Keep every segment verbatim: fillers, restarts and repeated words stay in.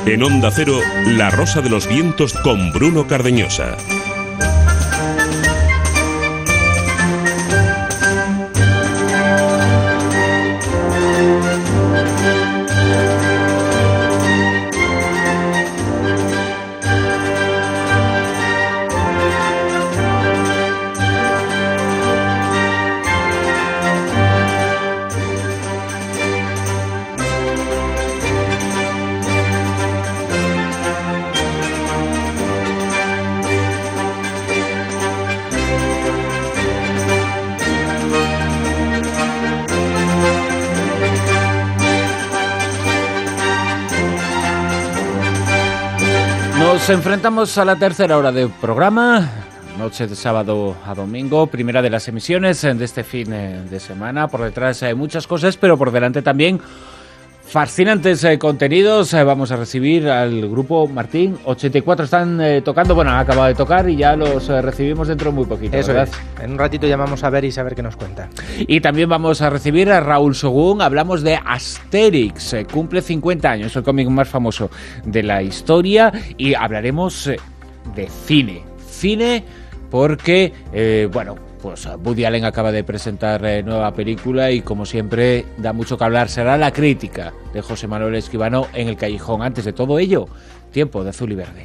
En Onda Cero, La Rosa de los Vientos con Bruno Cardeñosa. Nos enfrentamos a la tercera hora del programa, noche de sábado a domingo, primera de las emisiones de este fin de semana. Por detrás hay muchas cosas, pero por delante también fascinantes eh, contenidos. Eh, vamos a recibir al grupo Martín ochenta y cuatro. Están eh, tocando, bueno, han acabado de tocar y ya los eh, recibimos dentro de muy poquito. Eso ¿verdad? es. En un ratito llamamos a ver y saber qué nos cuenta. Y también vamos a recibir a Raúl Sogún. Hablamos de Asterix. Eh, cumple cincuenta años, el cómic más famoso de la historia. Y hablaremos eh, de cine. Cine porque, eh, bueno, pues Woody Allen acaba de presentar eh, nueva película y como siempre da mucho que hablar. Será la crítica de José Manuel Escribano en El Callejón. Antes de todo ello, tiempo de azul y verde.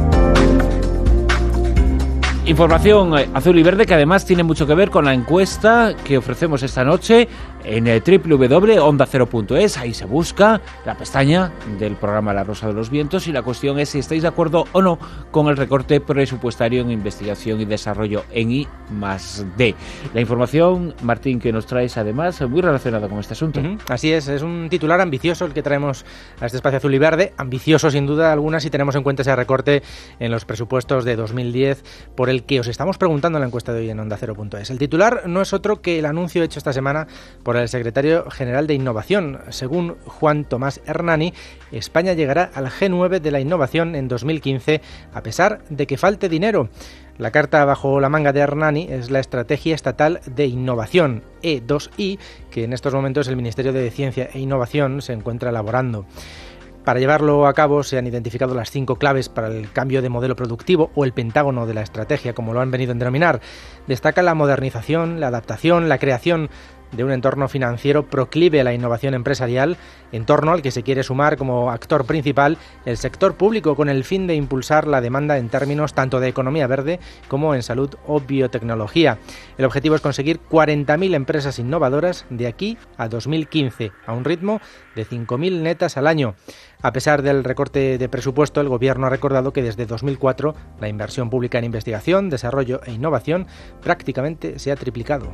Información eh, azul y verde que además tiene mucho que ver con la encuesta que ofrecemos esta noche en el doble u doble u doble punto onda cero punto es. Ahí se busca la pestaña del programa La Rosa de los Vientos y la cuestión es si estáis de acuerdo o no con el recorte presupuestario en investigación y desarrollo en I más D. La información, Martín, que nos traes además muy relacionada con este asunto. Uh-huh. Así es, es un titular ambicioso el que traemos a este espacio azul y verde, ambicioso sin duda alguna si tenemos en cuenta ese recorte en los presupuestos de dos mil diez por el que os estamos preguntando en la encuesta de hoy en onda cero punto es. El titular no es otro que el anuncio hecho esta semana por el secretario general de Innovación. Según Juan Tomás Hernani, España llegará al G nueve de la innovación en dos mil quince a pesar de que falte dinero. La carta bajo la manga de Hernani es la Estrategia Estatal de Innovación, E dos I, que en estos momentos el Ministerio de Ciencia e Innovación se encuentra elaborando. Para llevarlo a cabo se han identificado las cinco claves para el cambio de modelo productivo o el pentágono de la estrategia, como lo han venido a denominar. Destaca la modernización, la adaptación, la creación de un entorno financiero proclive a la innovación empresarial, entorno al que se quiere sumar como actor principal el sector público con el fin de impulsar la demanda en términos tanto de economía verde como en salud o biotecnología. El objetivo es conseguir cuarenta mil empresas innovadoras de aquí a dos mil quince, a un ritmo de cinco mil netas al año. A pesar del recorte de presupuesto, el Gobierno ha recordado que desde dos mil cuatro la inversión pública en investigación, desarrollo e innovación prácticamente se ha triplicado.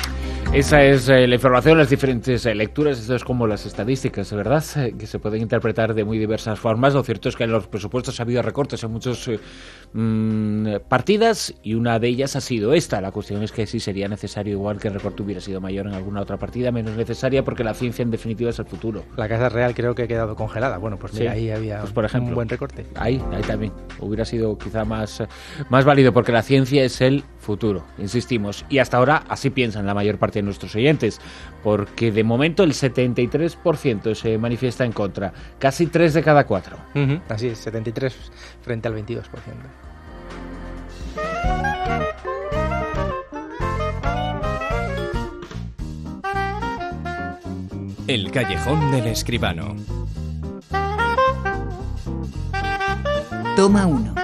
Esa es eh, la información, las diferentes eh, lecturas. Esto es como las estadísticas, ¿verdad? Eh, que se pueden interpretar de muy diversas formas. Lo cierto es que en los presupuestos ha habido recortes en muchas eh, mmm, partidas y una de ellas ha sido esta. La cuestión es que sí sería necesario, igual que el recorte hubiera sido mayor en alguna otra partida, menos necesaria, porque la ciencia en definitiva es el futuro. La Casa Real creo que ha quedado congelada. Bueno, pues mira, sí, ahí había pues por ejemplo, un buen recorte. Ahí, ahí también hubiera sido quizá más, más válido, porque la ciencia es el futuro, insistimos. Y hasta ahora así piensan la mayor parte de nuestros oyentes, porque de momento el setenta y tres por ciento se manifiesta en contra, casi tres de cada cuatro. Uh-huh, así es, setenta y tres frente al veintidós por ciento. El Callejón del Escribano. Toma uno.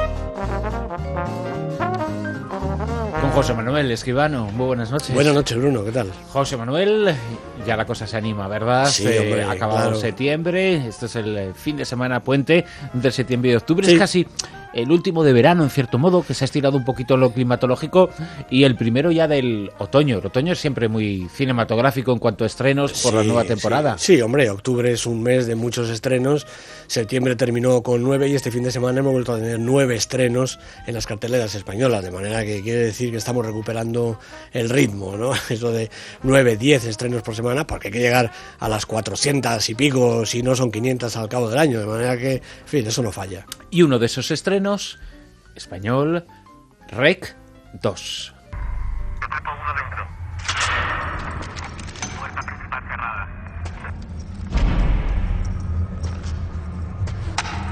Con José Manuel Escribano. Muy buenas noches. Buenas noches, Bruno, ¿qué tal? José Manuel, ya la cosa se anima, ¿verdad? Sí, hombre, eh, ha acabado claro. septiembre, este es el fin de semana puente de septiembre y octubre, Sí. es casi el último de verano, en cierto modo, que se ha estirado un poquito lo climatológico, y el primero ya del otoño. El otoño es siempre muy cinematográfico en cuanto a estrenos por Sí, la nueva temporada. Sí. sí, hombre, octubre es un mes de muchos estrenos, septiembre terminó con nueve y este fin de semana hemos vuelto a tener nueve estrenos en las carteleras españolas, de manera que quiere decir que estamos recuperando el ritmo, ¿no? Eso de nueve, diez estrenos por semana, porque hay que llegar a las cuatrocientas y pico, si no son quinientas al cabo del año, de manera que, en fin, eso no falla. Y uno de esos estrenos, español, Rec dos. Grupo uno dentro. Puerta principal cerrada.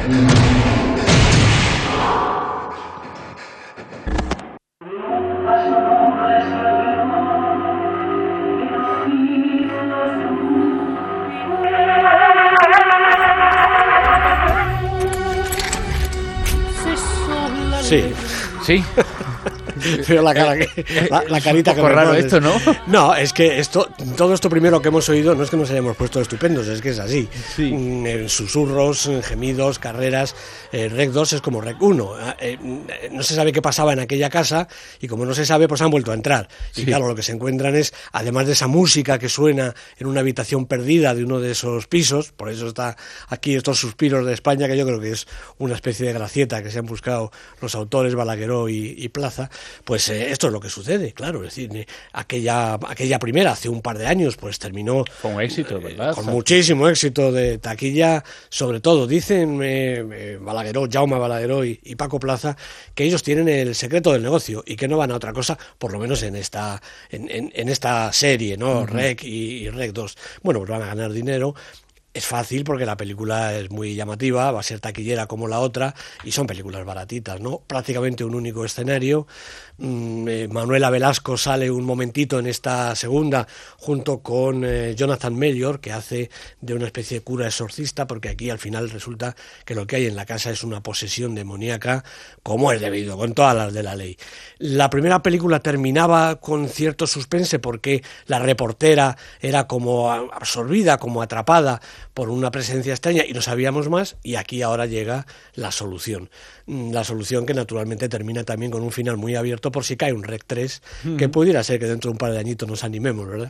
Sí. Sí. Pero la cara que la, la carita es un poco que me raro pones. esto, ¿no? No, es que esto, todo esto primero que hemos oído no es que nos hayamos puesto estupendos, es que es así. Sí. Mm, en susurros, en gemidos, carreras. eh, Rec dos es como Rec uno. Eh, eh, no se sabe qué pasaba en aquella casa y como no se sabe, pues han vuelto a entrar. Y Sí. claro, lo que se encuentran es, además de esa música que suena en una habitación perdida de uno de esos pisos, por eso está aquí estos suspiros de España, que yo creo que es una especie de gracieta que se han buscado los autores Balagueró y, y Plaza, pues eh, esto es lo que sucede, claro. Es decir, eh, aquella, aquella primera, hace un par de años, pues terminó Fue un éxito, ¿verdad? con muchísimo éxito de taquilla, sobre todo, dicen eh, eh, Balagueró, Jaume Balagueró y, y Paco Plaza, que ellos tienen el secreto del negocio y que no van a otra cosa, por lo menos en esta, en, en, en esta serie, ¿no? Uh-huh. Rec y, y Rec dos. Bueno, pues van a ganar dinero. Es fácil porque la película es muy llamativa, va a ser taquillera como la otra y son películas baratitas, ¿no? Prácticamente un único escenario. Mm, eh, Manuela Velasco sale un momentito en esta segunda junto con eh, Jonathan Mayor, que hace de una especie de cura exorcista, porque aquí al final resulta que lo que hay en la casa es una posesión demoníaca, como es debido, con todas las de la ley. La primera película terminaba con cierto suspense porque la reportera era como absorbida, como atrapada por una presencia extraña y no sabíamos más, y aquí ahora llega la solución. La solución que naturalmente termina también con un final muy abierto por si cae un Rec tres, mm. que pudiera ser que dentro de un par de añitos nos animemos, ¿verdad?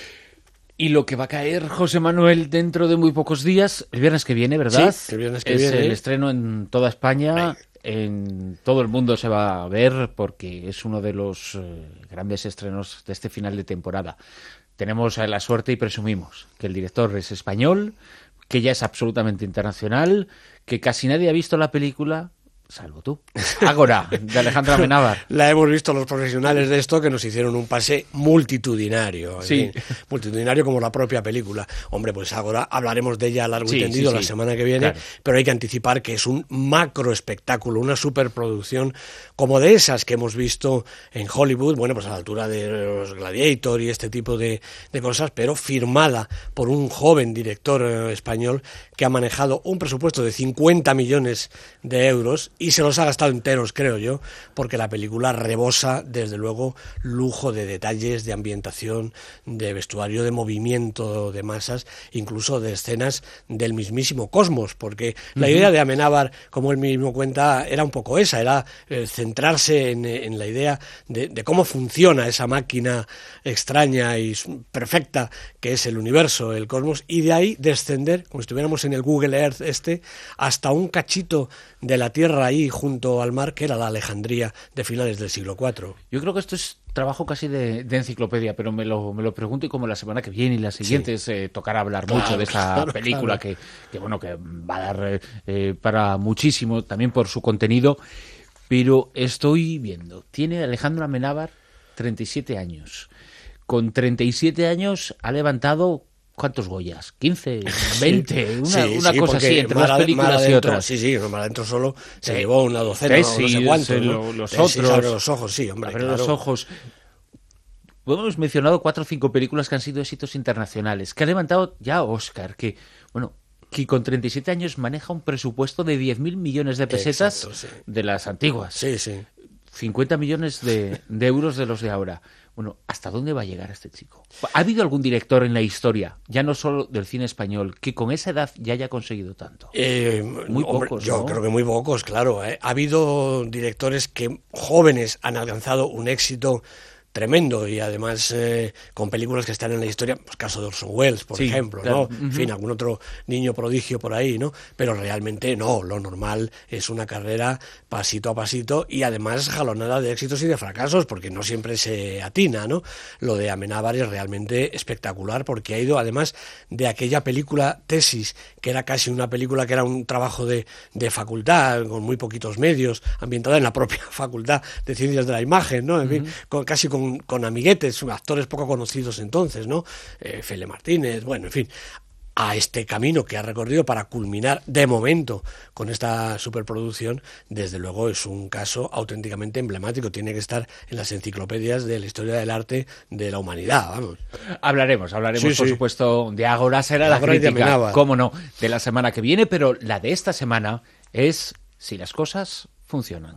Y lo que va a caer, José Manuel, dentro de muy pocos días, el viernes que viene, ¿verdad? Sí, el viernes que es viene. Es el estreno en toda España. En todo el mundo se va a ver porque es uno de los eh, grandes estrenos de este final de temporada. Tenemos la suerte y presumimos que el director es español, que ya es absolutamente internacional, que casi nadie ha visto la película, salvo tú. Ágora, de Alejandro Amenábar. La hemos visto los profesionales de esto que nos hicieron un pase multitudinario. Sí. Fin, multitudinario como la propia película. Hombre, pues Ágora hablaremos de ella a largo sí, y tendido sí, la sí. semana que viene, Claro. pero hay que anticipar que es un macro espectáculo, una superproducción como de esas que hemos visto en Hollywood, bueno, pues a la altura de los Gladiator y este tipo de, de cosas, pero firmada por un joven director eh, español que ha manejado un presupuesto de cincuenta millones de euros y se los ha gastado enteros, creo yo, porque la película rebosa, desde luego, lujo de detalles, de ambientación, de vestuario, de movimiento de masas, incluso de escenas del mismísimo Cosmos, porque uh-huh. la idea de Amenábar, como él mismo cuenta, era un poco esa, era eh, centrarse en, en la idea de, de cómo funciona esa máquina extraña y perfecta que es el universo, el Cosmos, y de ahí descender, como si estuviéramos en el Google Earth este, hasta un cachito de la Tierra ahí junto al mar, que era la Alejandría de finales del siglo cuatro. Yo creo que esto es trabajo casi de, de enciclopedia, pero me lo, me lo pregunto y como la semana que viene y las siguientes sí. eh, tocará hablar claro, mucho de esa claro, película claro. Que, que bueno que va a dar eh, para muchísimo también por su contenido, pero estoy viendo, tiene Alejandro Amenábar treinta y siete años. Con treinta y siete años ha levantado ¿cuántos Goyas? ¿quince? ¿veinte? Sí, una sí, una sí, cosa así, entre unas películas adentro, y otras. Sí, sí, Mar Adentro solo se sí. llevó una docena, Tesis, no sé cuántos, ¿no? ¿no? Los Tesis, otros. Abre los ojos, sí, hombre, Abre claro. los ojos. Hemos mencionado cuatro o cinco películas que han sido éxitos internacionales, que ha levantado ya Oscar, que, bueno, que con treinta y siete años maneja un presupuesto de diez mil millones de pesetas. Exacto, sí. De las antiguas. Sí, sí. cincuenta millones de, de euros de los de ahora. Bueno, ¿hasta dónde va a llegar este chico? ¿Ha habido algún director en la historia, ya no solo del cine español, que con esa edad ya haya conseguido tanto? Eh, muy hombre, pocos, yo ¿no? creo que muy pocos, claro. ¿eh? Ha habido directores que jóvenes han alcanzado un éxito tremendo y además eh, con películas que están en la historia, pues caso de Orson Welles, por sí, ejemplo, claro. ¿no? Uh-huh. En fin, algún otro niño prodigio por ahí, ¿no? Pero realmente no, lo normal es una carrera pasito a pasito y además jalonada de éxitos y de fracasos, porque no siempre se atina, ¿no? Lo de Amenábar es realmente espectacular porque ha ido además de aquella película Tesis, que era casi una película que era un trabajo de, de facultad, con muy poquitos medios, ambientada en la propia facultad de Ciencias de la Imagen, ¿no? En uh-huh. fin, con, casi con Con, con amiguetes, actores poco conocidos entonces, ¿no? Eh, Fele Martínez, bueno, en fin. a este camino que ha recorrido para culminar de momento con esta superproducción, desde luego es un caso auténticamente emblemático. Tiene que estar en las enciclopedias de la historia del arte de la humanidad, vamos. Hablaremos, hablaremos Sí, por sí. supuesto de Ágora, será la Ágora y de crítica, Amenábar. cómo no, de la semana que viene, pero la de esta semana es si las cosas funcionan.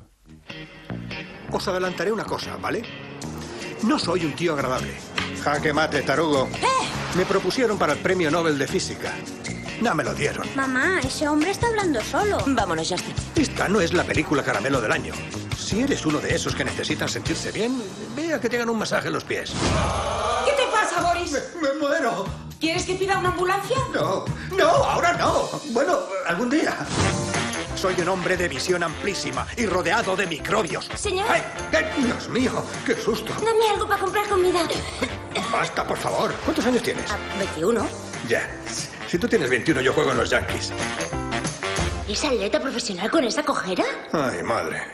Os adelantaré una cosa, ¿vale? No soy un tío agradable. Jaque mate, tarugo. Me propusieron para el premio Nobel de Física. No me lo dieron. Mamá, ese hombre está hablando solo. Vámonos, Justin. Esta no es la película caramelo del año. Si eres uno de esos que necesitan sentirse bien, ve a que te hagan un masaje en los pies. ¿Qué te pasa, Boris? ¡Me, me muero! ¿Quieres que pida una ambulancia? No, no, ahora no. Bueno, algún día. Soy un hombre de visión amplísima y rodeado de microbios. Señor. ¡Ay! ¡Ay, Dios mío! ¡Qué susto! Dame algo para comprar comida. Basta, por favor. ¿Cuántos años tienes? Ah, veintiuno. Ya. Si tú tienes veintiuno, yo juego en los Yankees. ¿Es atleta profesional con esa cojera? Ay, madre.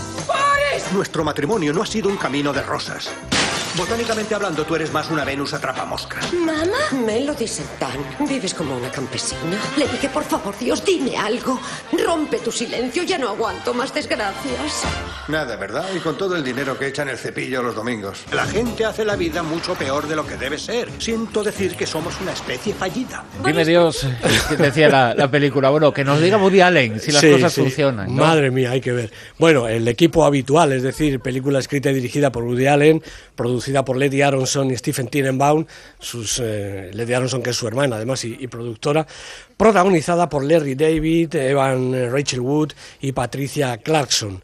¡Boris! Nuestro matrimonio no ha sido un camino de rosas. Botánicamente hablando, tú eres más una Venus atrapamoscas. ¿Mamá? Melody Sentán, vives como una campesina. Le dije, por favor, Dios, dime algo. Rompe tu silencio, ya no aguanto más desgracias. Nada, ¿verdad? Y con todo el dinero que echan el cepillo los domingos. La gente hace la vida mucho peor de lo que debe ser. Siento decir que somos una especie fallida. Dime Dios, que decía la, la película. Bueno, que nos diga Woody Allen si las Sí, cosas sí. funcionan, ¿no? Madre mía, hay que ver. Bueno, el equipo habitual, es decir, película escrita y dirigida por Woody Allen, producida por Lady Aronson y Stephen Tenenbaum, sus, eh, Lady Aronson, que es su hermana además y, y productora, protagonizada por Larry David, Evan eh, Rachel Wood y Patricia Clarkson.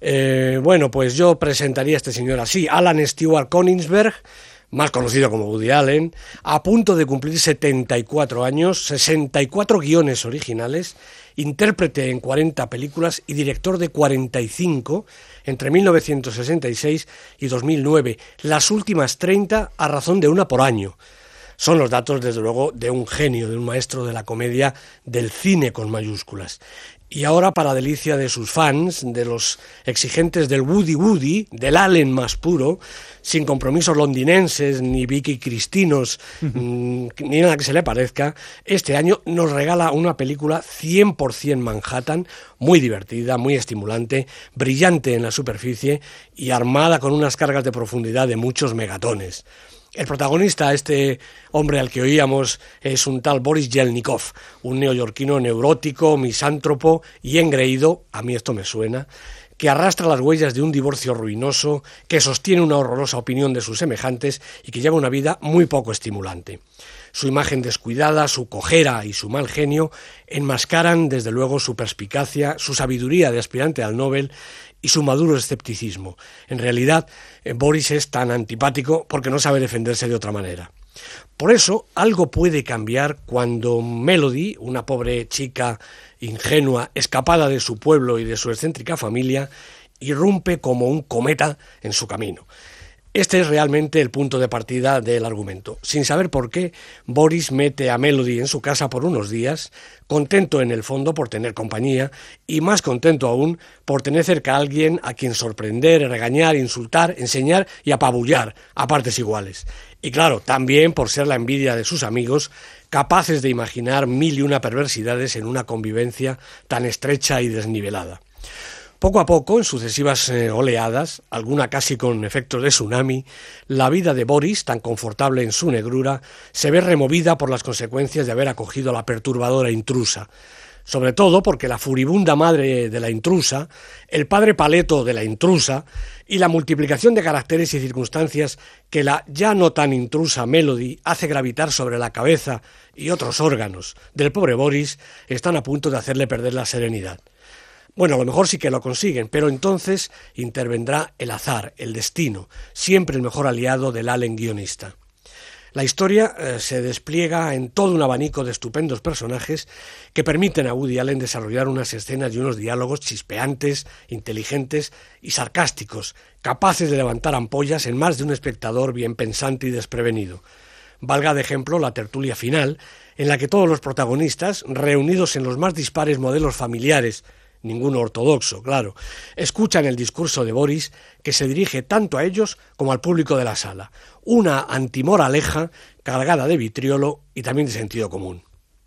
Eh, bueno, pues yo presentaría a este señor así: Alan Stewart Konigsberg, más conocido como Woody Allen, a punto de cumplir setenta y cuatro años, sesenta y cuatro guiones originales, intérprete en cuarenta películas y director de cuarenta y cinco entre mil novecientos sesenta y seis y dos mil nueve, las últimas treinta a razón de una por año. Son los datos, desde luego, de un genio, de un maestro de la comedia, del cine con mayúsculas. Y ahora, para delicia de sus fans, de los exigentes del Woody Woody, del Allen más puro, sin compromisos londinenses, ni Vicky Cristinos, mmm, ni nada que se le parezca, este año nos regala una película cien por ciento Manhattan, muy divertida, muy estimulante, brillante en la superficie y armada con unas cargas de profundidad de muchos megatones. El protagonista, este hombre al que oíamos, es un tal Boris Yelnikov, un neoyorquino neurótico, misántropo y engreído, a mí esto me suena, que arrastra las huellas de un divorcio ruinoso, que sostiene una horrorosa opinión de sus semejantes y que lleva una vida muy poco estimulante. Su imagen descuidada, su cojera y su mal genio enmascaran, desde luego, su perspicacia, su sabiduría de aspirante al Nobel y su maduro escepticismo. En realidad, Boris es tan antipático porque no sabe defenderse de otra manera. Por eso, algo puede cambiar cuando Melody, una pobre chica ingenua, escapada de su pueblo y de su excéntrica familia, irrumpe como un cometa en su camino. Este es realmente el punto de partida del argumento. Sin saber por qué, Boris mete a Melody en su casa por unos días, contento en el fondo por tener compañía y más contento aún por tener cerca a alguien a quien sorprender, regañar, insultar, enseñar y apabullar a partes iguales. Y claro, también por ser la envidia de sus amigos, capaces de imaginar mil y una perversidades en una convivencia tan estrecha y desnivelada. Poco a poco, en sucesivas eh, oleadas, alguna casi con efectos de tsunami, la vida de Boris, tan confortable en su negrura, se ve removida por las consecuencias de haber acogido a la perturbadora intrusa. Sobre todo porque la furibunda madre de la intrusa, el padre paleto de la intrusa y la multiplicación de caracteres y circunstancias que la ya no tan intrusa Melody hace gravitar sobre la cabeza y otros órganos del pobre Boris están a punto de hacerle perder la serenidad. Bueno, a lo mejor sí que lo consiguen, pero entonces intervendrá el azar, el destino, siempre el mejor aliado del Allen guionista. La historia eh, se despliega en todo un abanico de estupendos personajes que permiten a Woody Allen desarrollar unas escenas y unos diálogos chispeantes, inteligentes y sarcásticos, capaces de levantar ampollas en más de un espectador bien pensante y desprevenido. Valga de ejemplo la tertulia final, en la que todos los protagonistas, reunidos en los más dispares modelos familiares, ninguno ortodoxo, claro, escuchan el discurso de Boris, que se dirige tanto a ellos como al público de la sala, una antimoraleja cargada de vitriolo y también de sentido común.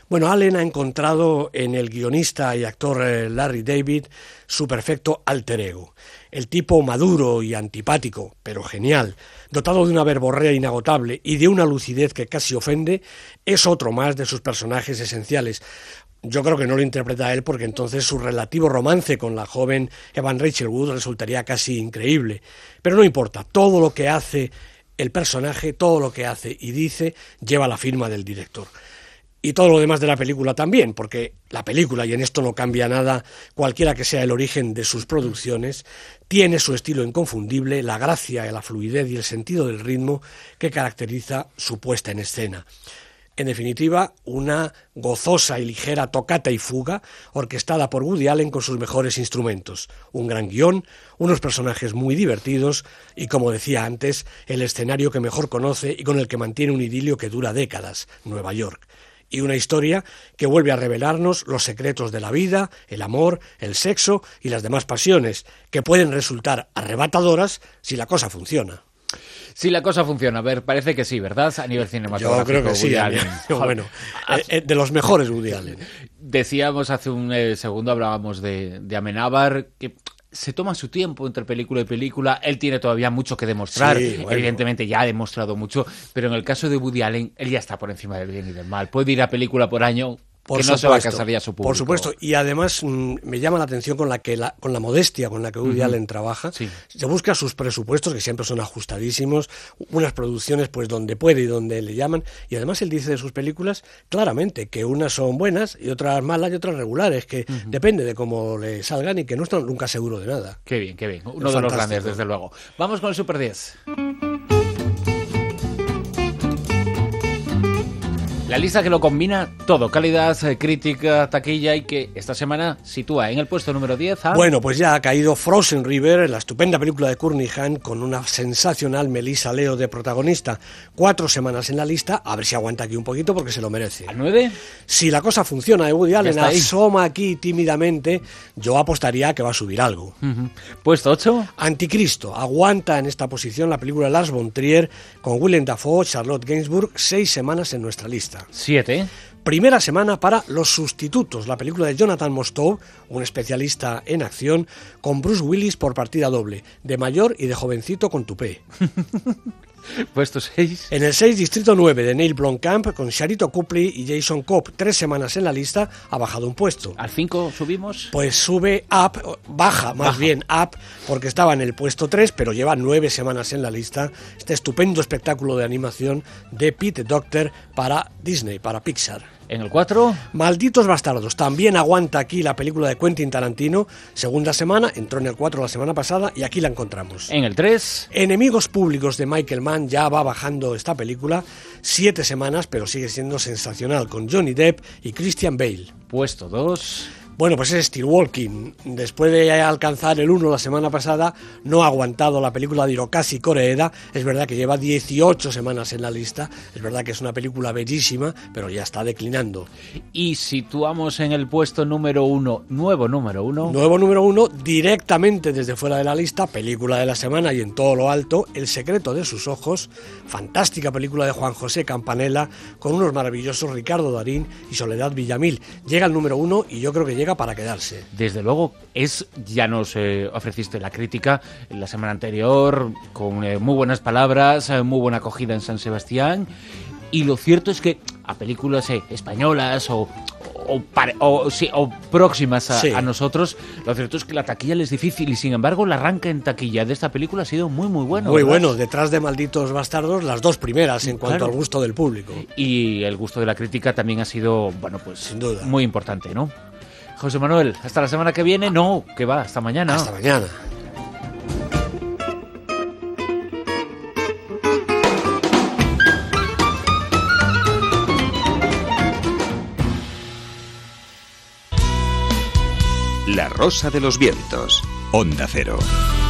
Bueno, Allen ha encontrado en el guionista y actor Larry David su perfecto alter ego. El tipo maduro y antipático, pero genial, dotado de una verborrea inagotable y de una lucidez que casi ofende, es otro más de sus personajes esenciales. Yo creo que no lo interpreta él porque entonces su relativo romance con la joven Evan Rachel Wood resultaría casi increíble. Pero no importa, todo lo que hace el personaje, todo lo que hace y dice, lleva la firma del director. Y todo lo demás de la película también, porque la película, y en esto no cambia nada, cualquiera que sea el origen de sus producciones, tiene su estilo inconfundible, la gracia, la fluidez y el sentido del ritmo que caracteriza su puesta en escena. En definitiva, una gozosa y ligera tocata y fuga orquestada por Woody Allen con sus mejores instrumentos. Un gran guión, unos personajes muy divertidos y, como decía antes, el escenario que mejor conoce y con el que mantiene un idilio que dura décadas, Nueva York. Y una historia que vuelve a revelarnos los secretos de la vida, el amor, el sexo y las demás pasiones, que pueden resultar arrebatadoras si la cosa funciona. Si la cosa funciona, a ver, parece que sí, ¿verdad? A nivel cinematográfico. Yo creo que Woody sí, Allen. bueno, eh, de los mejores Woody Allen. Decíamos hace un eh, segundo, hablábamos de, de Amenábar, que se toma su tiempo entre película y película. Él tiene todavía mucho que demostrar. Sí, bueno. Evidentemente ya ha demostrado mucho, pero en el caso de Woody Allen, él ya está por encima del bien y del mal. Puede ir a película por año, Por que no supuesto, se va a cansar ya su público. Por supuesto, y además mmm, me llama la atención con la que la, con la modestia con la que Woody uh-huh. Allen trabaja. Sí. Se busca sus presupuestos, que siempre son ajustadísimos, unas producciones pues donde puede y donde le llaman, y además él dice de sus películas claramente que unas son buenas y otras malas y otras regulares, que uh-huh. depende de cómo le salgan y que no están nunca seguro de nada. Qué bien, qué bien. Uno es de fantástico. Los grandes, desde luego. Vamos con el Super diez. La lista que lo combina todo, calidad, crítica, taquilla, y que esta semana sitúa en el puesto número diez a... Bueno, pues ya ha caído Frozen River, la estupenda película de Courtney Hahn, con una sensacional Melissa Leo de protagonista. Cuatro semanas en la lista, a ver si aguanta aquí un poquito porque se lo merece. ¿A nueve? Si la cosa funciona de Woody Allen, asoma aquí tímidamente, yo apostaría que va a subir algo. Uh-huh. ¿Puesto ocho? Anticristo, aguanta en esta posición la película de Lars von Trier, con Willem Dafoe, Charlotte Gainsbourg, seis semanas en nuestra lista. Siete. Primera semana para Los Sustitutos, la película de Jonathan Mostow, un especialista en acción, con Bruce Willis por partida doble, de mayor y de jovencito con tupé. Puesto seis. En el seis, Distrito nueve, de Neil Blomkamp, con Sharito Copley y Jason Cobb. Tres semanas en la lista, ha bajado un puesto. ¿Al cinco subimos? Pues sube up, baja más baja. bien up, porque estaba en el puesto tres, pero lleva nueve semanas en la lista. Este estupendo espectáculo de animación de Pete Docter para Disney, para Pixar. En el cuatro. Malditos Bastardos, también aguanta aquí la película de Quentin Tarantino, segunda semana, entró en el cuatro la semana pasada y aquí la encontramos. En el tres. Enemigos Públicos de Michael Mann, ya va bajando esta película, siete semanas, pero sigue siendo sensacional, con Johnny Depp y Christian Bale. Puesto dos. Bueno, pues es Steel Walking. Después de alcanzar el uno la semana pasada, no ha aguantado la película de Hirokazu Koreeda. Es verdad que lleva dieciocho semanas en la lista. Es verdad que es una película bellísima, pero ya está declinando. Y situamos en el puesto número uno, nuevo número uno. Nuevo número uno, directamente desde fuera de la lista, película de la semana y en todo lo alto, El secreto de sus ojos. Fantástica película de Juan José Campanella, con unos maravillosos Ricardo Darín y Soledad Villamil. Llega al número uno y yo creo que llega para quedarse. Desde luego, es ya nos eh, ofreciste la crítica la semana anterior con eh, muy buenas palabras, eh, muy buena acogida en San Sebastián, y lo cierto es que a películas eh, españolas o o, pare, o, sí, o próximas a, sí. a nosotros, lo cierto es que la taquilla les es difícil y sin embargo el arranque en taquilla de esta película ha sido muy muy bueno. Muy ¿verdad? Bueno, detrás de Malditos Bastardos las dos primeras en cuanto claro. al gusto del público. Y el gusto de la crítica también ha sido, bueno, pues sin duda, muy importante, ¿no? José Manuel, hasta la semana que viene. No, que va, hasta mañana. Hasta mañana. La Rosa de los Vientos. Onda Cero.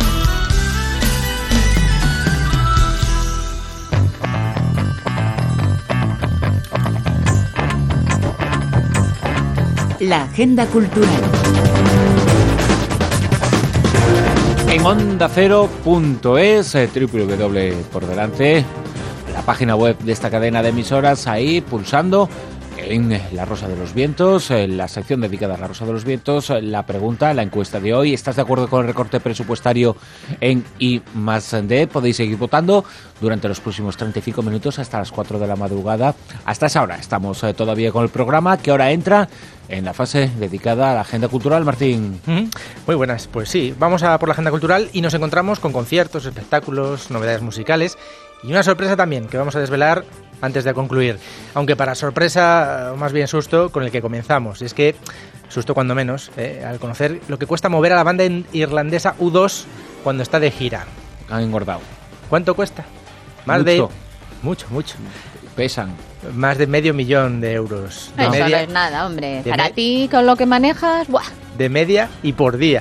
La agenda cultural. En onda cero punto es, doble u doble u doble u por delante, la página web de esta cadena de emisoras, ahí pulsando En La Rosa de los Vientos, en la sección dedicada a La Rosa de los Vientos, la pregunta, la encuesta de hoy: ¿estás de acuerdo con el recorte presupuestario en I más D? Podéis seguir votando durante los próximos treinta y cinco minutos hasta las cuatro de la madrugada. Hasta esa hora estamos eh, todavía con el programa, que ahora entra en la fase dedicada a la agenda cultural. Martín. Mm-hmm. Muy buenas, pues sí, vamos a por la agenda cultural y nos encontramos con conciertos, espectáculos, novedades musicales y una sorpresa también que vamos a desvelar antes de concluir, aunque para sorpresa, o más bien susto, con el que comenzamos. Y es que, susto cuando menos, eh, al conocer lo que cuesta mover a la banda irlandesa U dos cuando está de gira. Han engordado. ¿Cuánto cuesta? Más mucho. de... Mucho, mucho. Pesan. Más de medio millón de euros. De Eso media, no es nada, hombre. Para me... ti, con lo que manejas, ¡buah! De media y por día.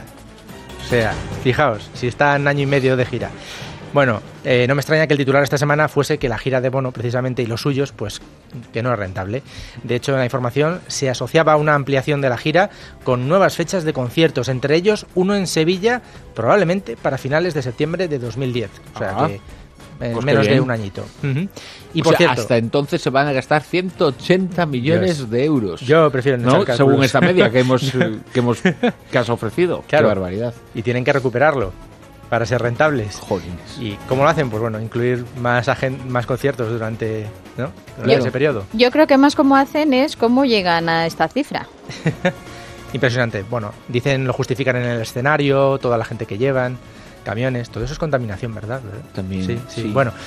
O sea, fijaos, si está en año y medio de gira. Bueno, eh, no me extraña que el titular esta semana fuese que la gira de Bono, precisamente, y los suyos, pues que no es rentable. De hecho, en la información se asociaba a una ampliación de la gira con nuevas fechas de conciertos, entre ellos uno en Sevilla, probablemente para finales de septiembre de dos mil diez. O sea Ajá. que eh, Pues menos bien. de un añito. Uh-huh. Y O por sea, cierto, hasta entonces se van a gastar ciento ochenta millones Dios. de euros. Yo prefiero no ¿no? echar Según cálculos. esta media que hemos que hemos que has ofrecido. Claro. Qué barbaridad. Y tienen que recuperarlo para ser rentables. Jolines. ¿Y cómo lo hacen? Pues bueno, incluir más agen- más conciertos durante, ¿no? durante Claro. ese periodo. Yo creo que más como hacen es cómo llegan a esta cifra. Impresionante. Bueno, dicen, lo justifican en el escenario, toda la gente que llevan, camiones, todo eso es contaminación, ¿verdad? También, Sí, sí. sí. Bueno,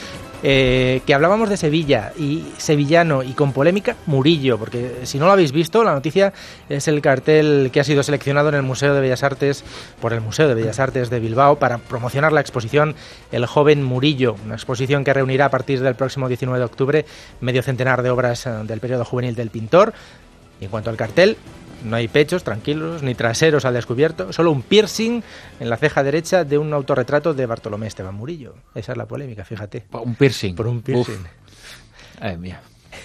eh, que hablábamos de Sevilla y sevillano y con polémica, Murillo, porque si no lo habéis visto, la noticia es el cartel que ha sido seleccionado en el Museo de Bellas Artes, por el Museo de Bellas Artes de Bilbao, para promocionar la exposición El joven Murillo, una exposición que reunirá a partir del próximo diecinueve de octubre medio centenar de obras eh, del periodo juvenil del pintor. Y en cuanto al cartel, no hay pechos tranquilos, ni traseros al descubierto, solo un piercing en la ceja derecha de un autorretrato de Bartolomé Esteban Murillo. Esa es la polémica, fíjate. Un piercing. Por un piercing. Uf. Ay, mía.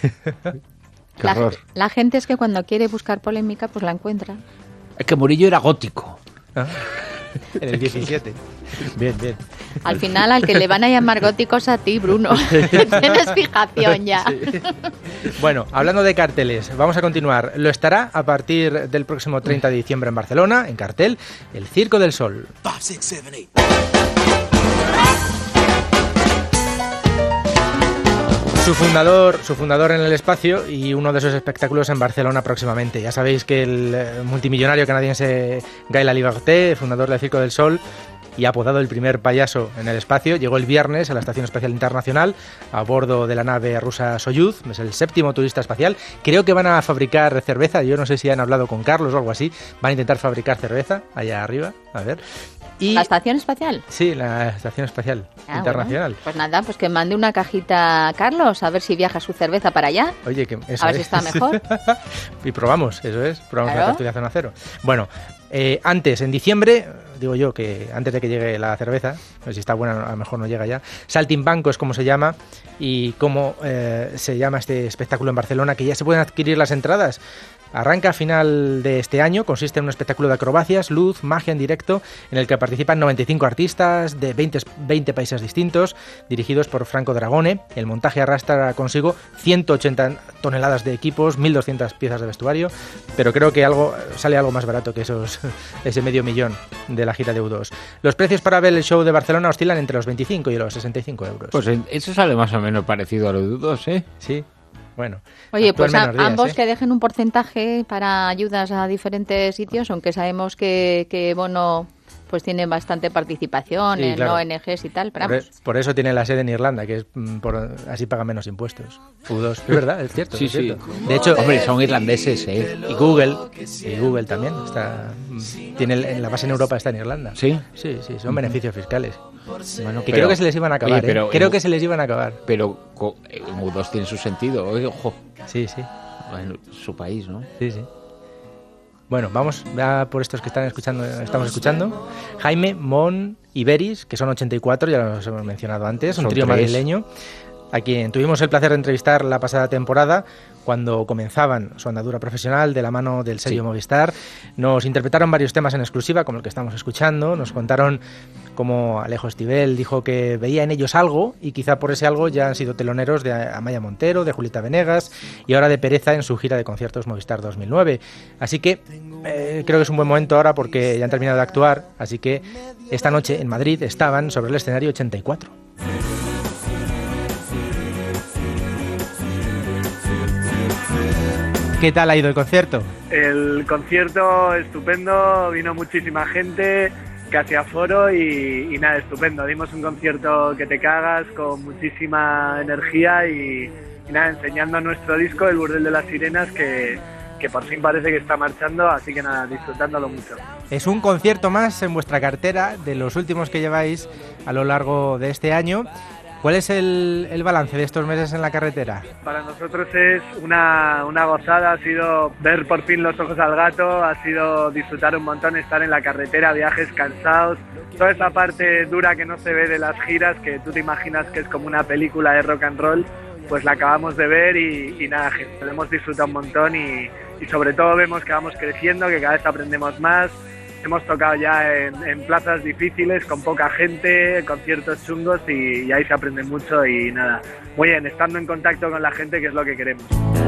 Qué La, horror. la gente es que cuando quiere buscar polémica, pues la encuentra. Es que Murillo era gótico. ¿Ah? En el diecisiete. Bien, bien. Al final, al que le van a llamar góticos a ti, Bruno. Tienes fijación ya. Sí. Bueno, hablando de carteles, vamos a continuar. Lo estará a partir del próximo treinta de diciembre en Barcelona, en cartel, el Circo del Sol. Su fundador, su fundador en el espacio y uno de esos espectáculos en Barcelona próximamente. Ya sabéis que el eh, multimillonario canadiense Guy Laliberté, fundador del Circo del Sol y apodado el primer payaso en el espacio, llegó el viernes a la Estación Espacial Internacional a bordo de la nave rusa Soyuz. Es el séptimo turista espacial. Creo que van a fabricar cerveza. Yo no sé si han hablado con Carlos o algo así. Van a intentar fabricar cerveza allá arriba. A ver. Y... ¿La estación espacial? Sí, la Estación Espacial Ah, Internacional. bueno. Pues nada, pues que mande una cajita a Carlos a ver si viaja su cerveza para allá. Oye, que eso A ver es. si está mejor. Y probamos, eso es, probamos Claro. la tertulia Zona Cero. Bueno, eh, antes, en diciembre, digo yo que antes de que llegue la cerveza, no sé si está buena, a lo mejor no llega ya, Saltimbanco es como se llama y cómo eh, se llama este espectáculo en Barcelona, que ya se pueden adquirir las entradas. Arranca a final de este año, consiste en un espectáculo de acrobacias, luz, magia en directo, en el que participan noventa y cinco artistas de veinte, veinte países distintos, dirigidos por Franco Dragone. El montaje arrastra consigo ciento ochenta toneladas de equipos, mil doscientas piezas de vestuario, pero creo que algo sale algo más barato que esos ese medio millón de la gira de U dos. Los precios para ver el show de Barcelona oscilan entre los veinticinco y los sesenta y cinco euros. Pues eso sale más o menos parecido a los dudos, ¿eh? Sí. Bueno, Oye, pues a, menos días, ambos ¿eh? que dejen un porcentaje para ayudas a diferentes sitios, aunque sabemos que, que Bono pues tiene bastante participación Sí, en claro. O N Ges y tal, pero Por, vamos. e- por eso tiene la sede en Irlanda, que es mm, por, así paga menos impuestos. U dos, es verdad, es cierto. Sí, es sí. cierto. De hecho, Hombre, son irlandeses, ¿eh? y Google, y Google también está, mm, tiene el- la base en Europa está en Irlanda. ¿Sí? Sí, sí, son beneficios fiscales. Bueno, Que pero- creo que se les iban a acabar, Oye, pero ¿eh? Creo en- que se les iban a acabar. Pero co- en U dos tiene su sentido, oye, ojo. Sí, sí, Bueno, su país, ¿no? sí, sí. Bueno, vamos ya por estos que están escuchando, estamos escuchando. Jaime, Mon y Beris, que son ochenta y cuatro, ya los hemos mencionado antes, un Son trío tres. madrileño. a quien tuvimos el placer de entrevistar la pasada temporada, cuando comenzaban su andadura profesional de la mano del sello sí. Movistar. Nos interpretaron varios temas en exclusiva, como el que estamos escuchando. Nos contaron cómo Alejo Stivel dijo que veía en ellos algo, y quizá por ese algo ya han sido teloneros de Amaya Montero, de Julieta Venegas y ahora de Pereza en su gira de conciertos Movistar dos mil nueve. Así que eh, creo que es un buen momento ahora, porque ya han terminado de actuar. Así que esta noche en Madrid estaban sobre el escenario ochenta y cuatro. ¿Qué tal ha ido el concierto? El concierto estupendo, vino muchísima gente, casi aforo y, y nada, estupendo. Dimos un concierto que te cagas, con muchísima energía y, y nada, enseñando nuestro disco, El Burdel de las Sirenas, que, que por fin parece que está marchando, así que nada, disfrutándolo mucho. Es un concierto más en vuestra cartera de los últimos que lleváis a lo largo de este año. ¿Cuál es el, el balance de estos meses en la carretera? Para nosotros es una, una gozada, ha sido ver por fin los ojos al gato, ha sido disfrutar un montón, estar en la carretera, viajes cansados, toda esa parte dura que no se ve de las giras, que tú te imaginas que es como una película de rock and roll, pues la acabamos de ver y, y nada, lo hemos disfrutado un montón y, y sobre todo vemos que vamos creciendo, que cada vez aprendemos más. Hemos tocado ya en, en plazas difíciles, con poca gente, conciertos chungos y, y ahí se aprende mucho y nada, muy bien, estando en contacto con la gente, que es lo que queremos.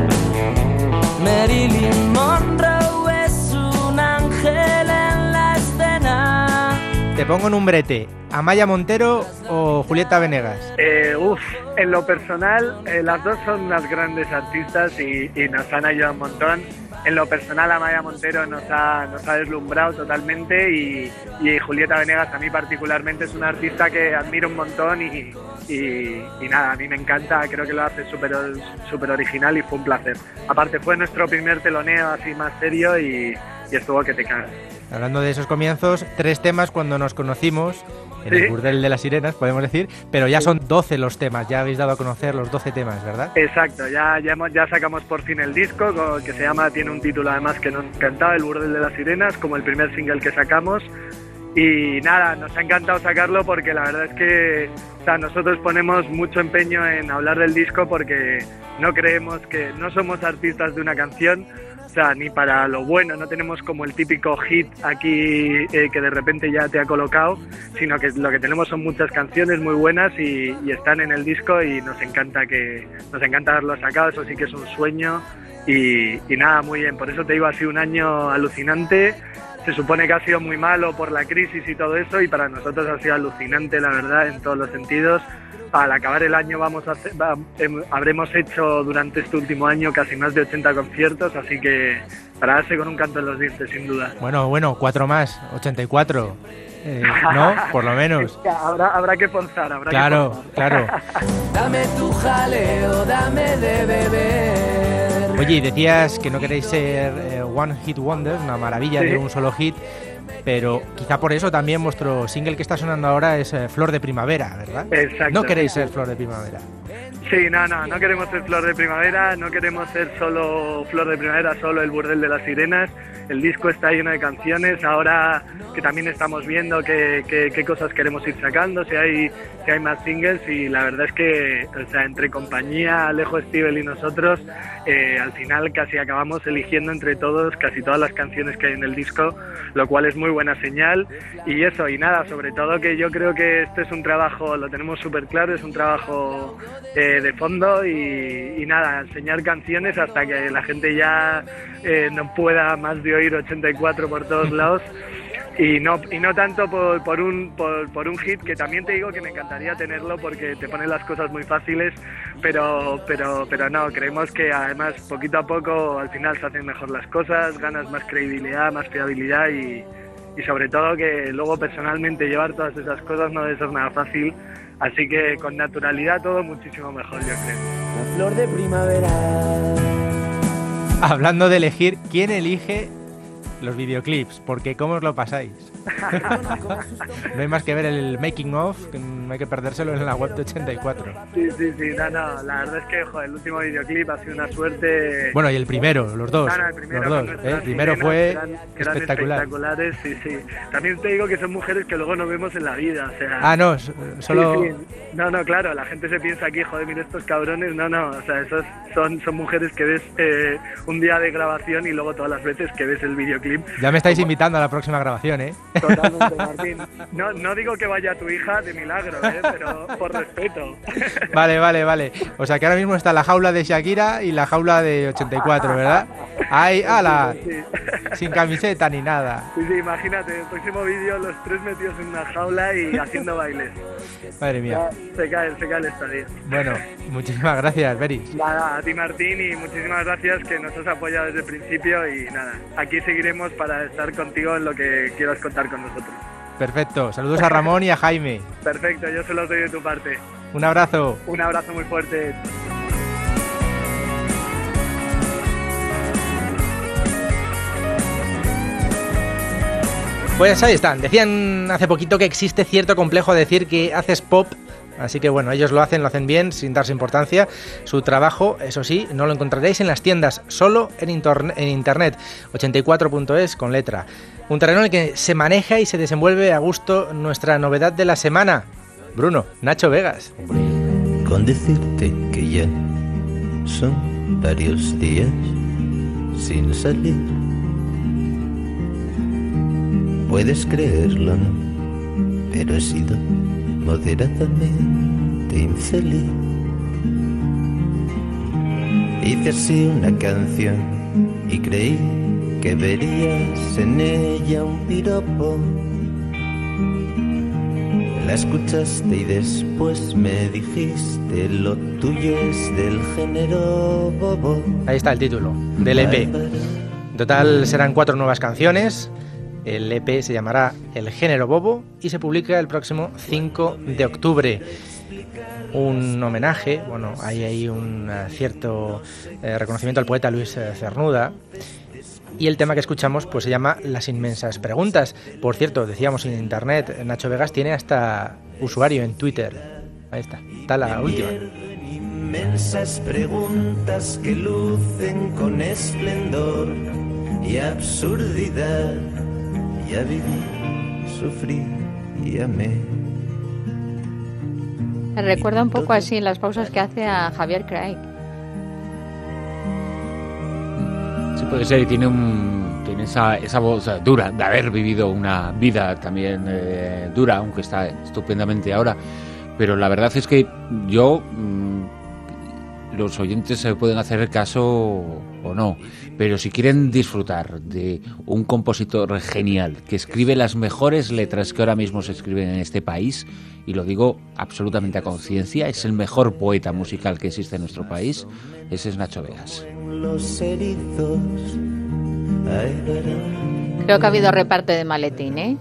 Marilyn Monroe es un ángel en la escena. Te pongo en un brete, ¿Amaya Montero o Julieta Venegas? Eh, uf, en lo personal, eh, las dos son unas grandes artistas y, y nos han ayudado un montón. En lo personal, Amaya Montero nos ha, nos ha deslumbrado totalmente y, y Julieta Venegas, a mí particularmente, es una artista que admiro un montón y, y, y nada, a mí me encanta, creo que lo hace súper súper original y fue un placer. Aparte fue nuestro primer teloneo así más serio y, y estuvo que te cagas. Hablando de esos comienzos, tres temas cuando nos conocimos en ¿Sí? el Burdel de las Sirenas, podemos decir, pero ya son doce los temas, ya habéis dado a conocer los doce temas, ¿verdad? Exacto, ya, ya, hemos, ya sacamos por fin el disco, que se llama, tiene un título además que nos encantaba, El Burdel de las Sirenas, como el primer single que sacamos. Y nada, nos ha encantado sacarlo porque la verdad es que, o sea, nosotros ponemos mucho empeño en hablar del disco porque no creemos que, no somos artistas de una canción, o sea, ni para lo bueno, no tenemos como el típico hit aquí eh, que de repente ya te ha colocado, sino que lo que tenemos son muchas canciones muy buenas y, y están en el disco y nos encanta que nos encanta haberlo sacado, eso sí que es un sueño y, y nada, muy bien, por eso te digo, ha sido un año alucinante. Se supone que ha sido muy malo por la crisis y todo eso, y para nosotros ha sido alucinante, la verdad, en todos los sentidos. Al acabar el año vamos a hacer, va, eh, habremos hecho durante este último año casi más de ochenta conciertos, así que para darse con un canto en los dientes, sin duda. Bueno, bueno, cuatro más, ochenta y cuatro, eh, ¿no? Por lo menos. habrá, habrá que forzar, habrá claro, que forzar. Claro, Dame tu jaleo, dame de beber. Oye, y decías que no queréis ser eh, One Hit Wonder, una maravilla ¿Sí? de un solo hit, pero quizá por eso también vuestro single que está sonando ahora es eh, Flor de Primavera, ¿verdad? Exacto. No queréis ser Flor de Primavera. Sí, no, no, no queremos ser Flor de Primavera, no queremos ser solo Flor de Primavera, solo El Burdel de las Sirenas. El disco está lleno de canciones, ahora que también estamos viendo qué, qué, qué cosas queremos ir sacando, si hay, si hay más singles, y la verdad es que, o sea, entre compañía, Alejo Stivel y nosotros, eh, al final casi acabamos eligiendo entre todos casi todas las canciones que hay en el disco, lo cual es muy buena señal. Y eso, y nada, sobre todo que yo creo que este es un trabajo, lo tenemos súper claro, es un trabajo eh, de fondo y, y nada, enseñar canciones hasta que la gente ya eh, no pueda más de oír ochenta y cuatro por todos lados. Y no, y no tanto por, por, un, por, por un hit, que también te digo que me encantaría tenerlo porque te ponen las cosas muy fáciles, pero, pero, pero no, creemos que además poquito a poco al final se hacen mejor las cosas, ganas más credibilidad, más fiabilidad y, y sobre todo que luego personalmente llevar todas esas cosas no debe ser nada fácil, así que con naturalidad todo muchísimo mejor, yo creo. La flor de primavera. Hablando de elegir, ¿quién elige los videoclips, porque ¿cómo os lo pasáis? No hay más que ver el making of, que no hay que perdérselo en la web de ochenta y cuatro. Sí, sí, sí, no, no, la verdad es que joder, el último videoclip ha sido una suerte. Bueno, y el primero, los dos, no, no, el primero, los dos, ¿eh? El primero fue que eran, que eran espectacular. espectaculares, sí, sí. También te digo que son mujeres que luego no vemos en la vida, o sea. Ah, no, solo. Sí, sí. No, no, claro, la gente se piensa aquí, joder, mira estos cabrones, no, no, o sea, esos son, son mujeres que ves eh, un día de grabación y luego todas las veces que ves el videoclip. Ya me estáis como... invitando a la próxima grabación, ¿eh? Totalmente, Martín. No, no digo que vaya tu hija de milagro, ¿eh? Pero por respeto. Vale, vale, vale. O sea que ahora mismo está la jaula de Shakira y la jaula de ochenta y cuatro, ¿verdad? Ahí, ala, sí, sí. Sin camiseta ni nada. Sí, sí, imagínate, el próximo vídeo los tres metidos en una jaula y haciendo bailes. Madre mía. Ya, se cae, se cae el estadio. Bueno, muchísimas gracias, Beris. Nada, a ti, Martín, y muchísimas gracias que nos has apoyado desde el principio y nada, aquí seguiremos para estar contigo en lo que quieras contar con nosotros. Perfecto, saludos a Ramón y a Jaime. Perfecto, yo se los doy de tu parte. Un abrazo. Un abrazo muy fuerte. Pues ahí están, decían hace poquito que existe cierto complejo de decir que haces pop, así que bueno, ellos lo hacen, lo hacen bien, sin darse importancia. Su trabajo, eso sí, no lo encontraréis en las tiendas, solo en, en internet, ochenta y cuatro punto es con letra. Un terreno en el que se maneja y se desenvuelve a gusto nuestra novedad de la semana. Bruno, Nacho Vegas. Con decirte que ya son varios días sin salir. Puedes creerlo, ¿no? Pero he sido moderadamente infeliz. Hice así una canción y creí que verías en ella un piropo. La escuchaste y después me dijiste lo tuyo es del género bobo. Ahí está el título del E P. En total serán cuatro nuevas canciones. El E P se llamará El género bobo y se publica el próximo cinco de octubre. Un homenaje, bueno, hay ahí un cierto eh, reconocimiento al poeta Luis Cernuda. Y el tema que escuchamos pues se llama Las inmensas preguntas. Por cierto, decíamos en internet, Nacho Vegas tiene hasta usuario en Twitter. Ahí está, está la última. Inmensas preguntas que lucen con esplendor y absurdidad. Ya viví, sufrí y amé. Me recuerda un poco así en las pausas que hace a Javier Craig. Sí, puede ser, y tiene un tiene esa, esa voz dura de haber vivido una vida también eh, dura, aunque está estupendamente ahora. Pero la verdad es que yo, mmm, los oyentes se pueden hacer caso o no, pero si quieren disfrutar de un compositor genial que escribe las mejores letras que ahora mismo se escriben en este país, y lo digo absolutamente a conciencia, es el mejor poeta musical que existe en nuestro país, ese es Nacho Vegas. Creo que ha habido reparte de maletín, ¿eh?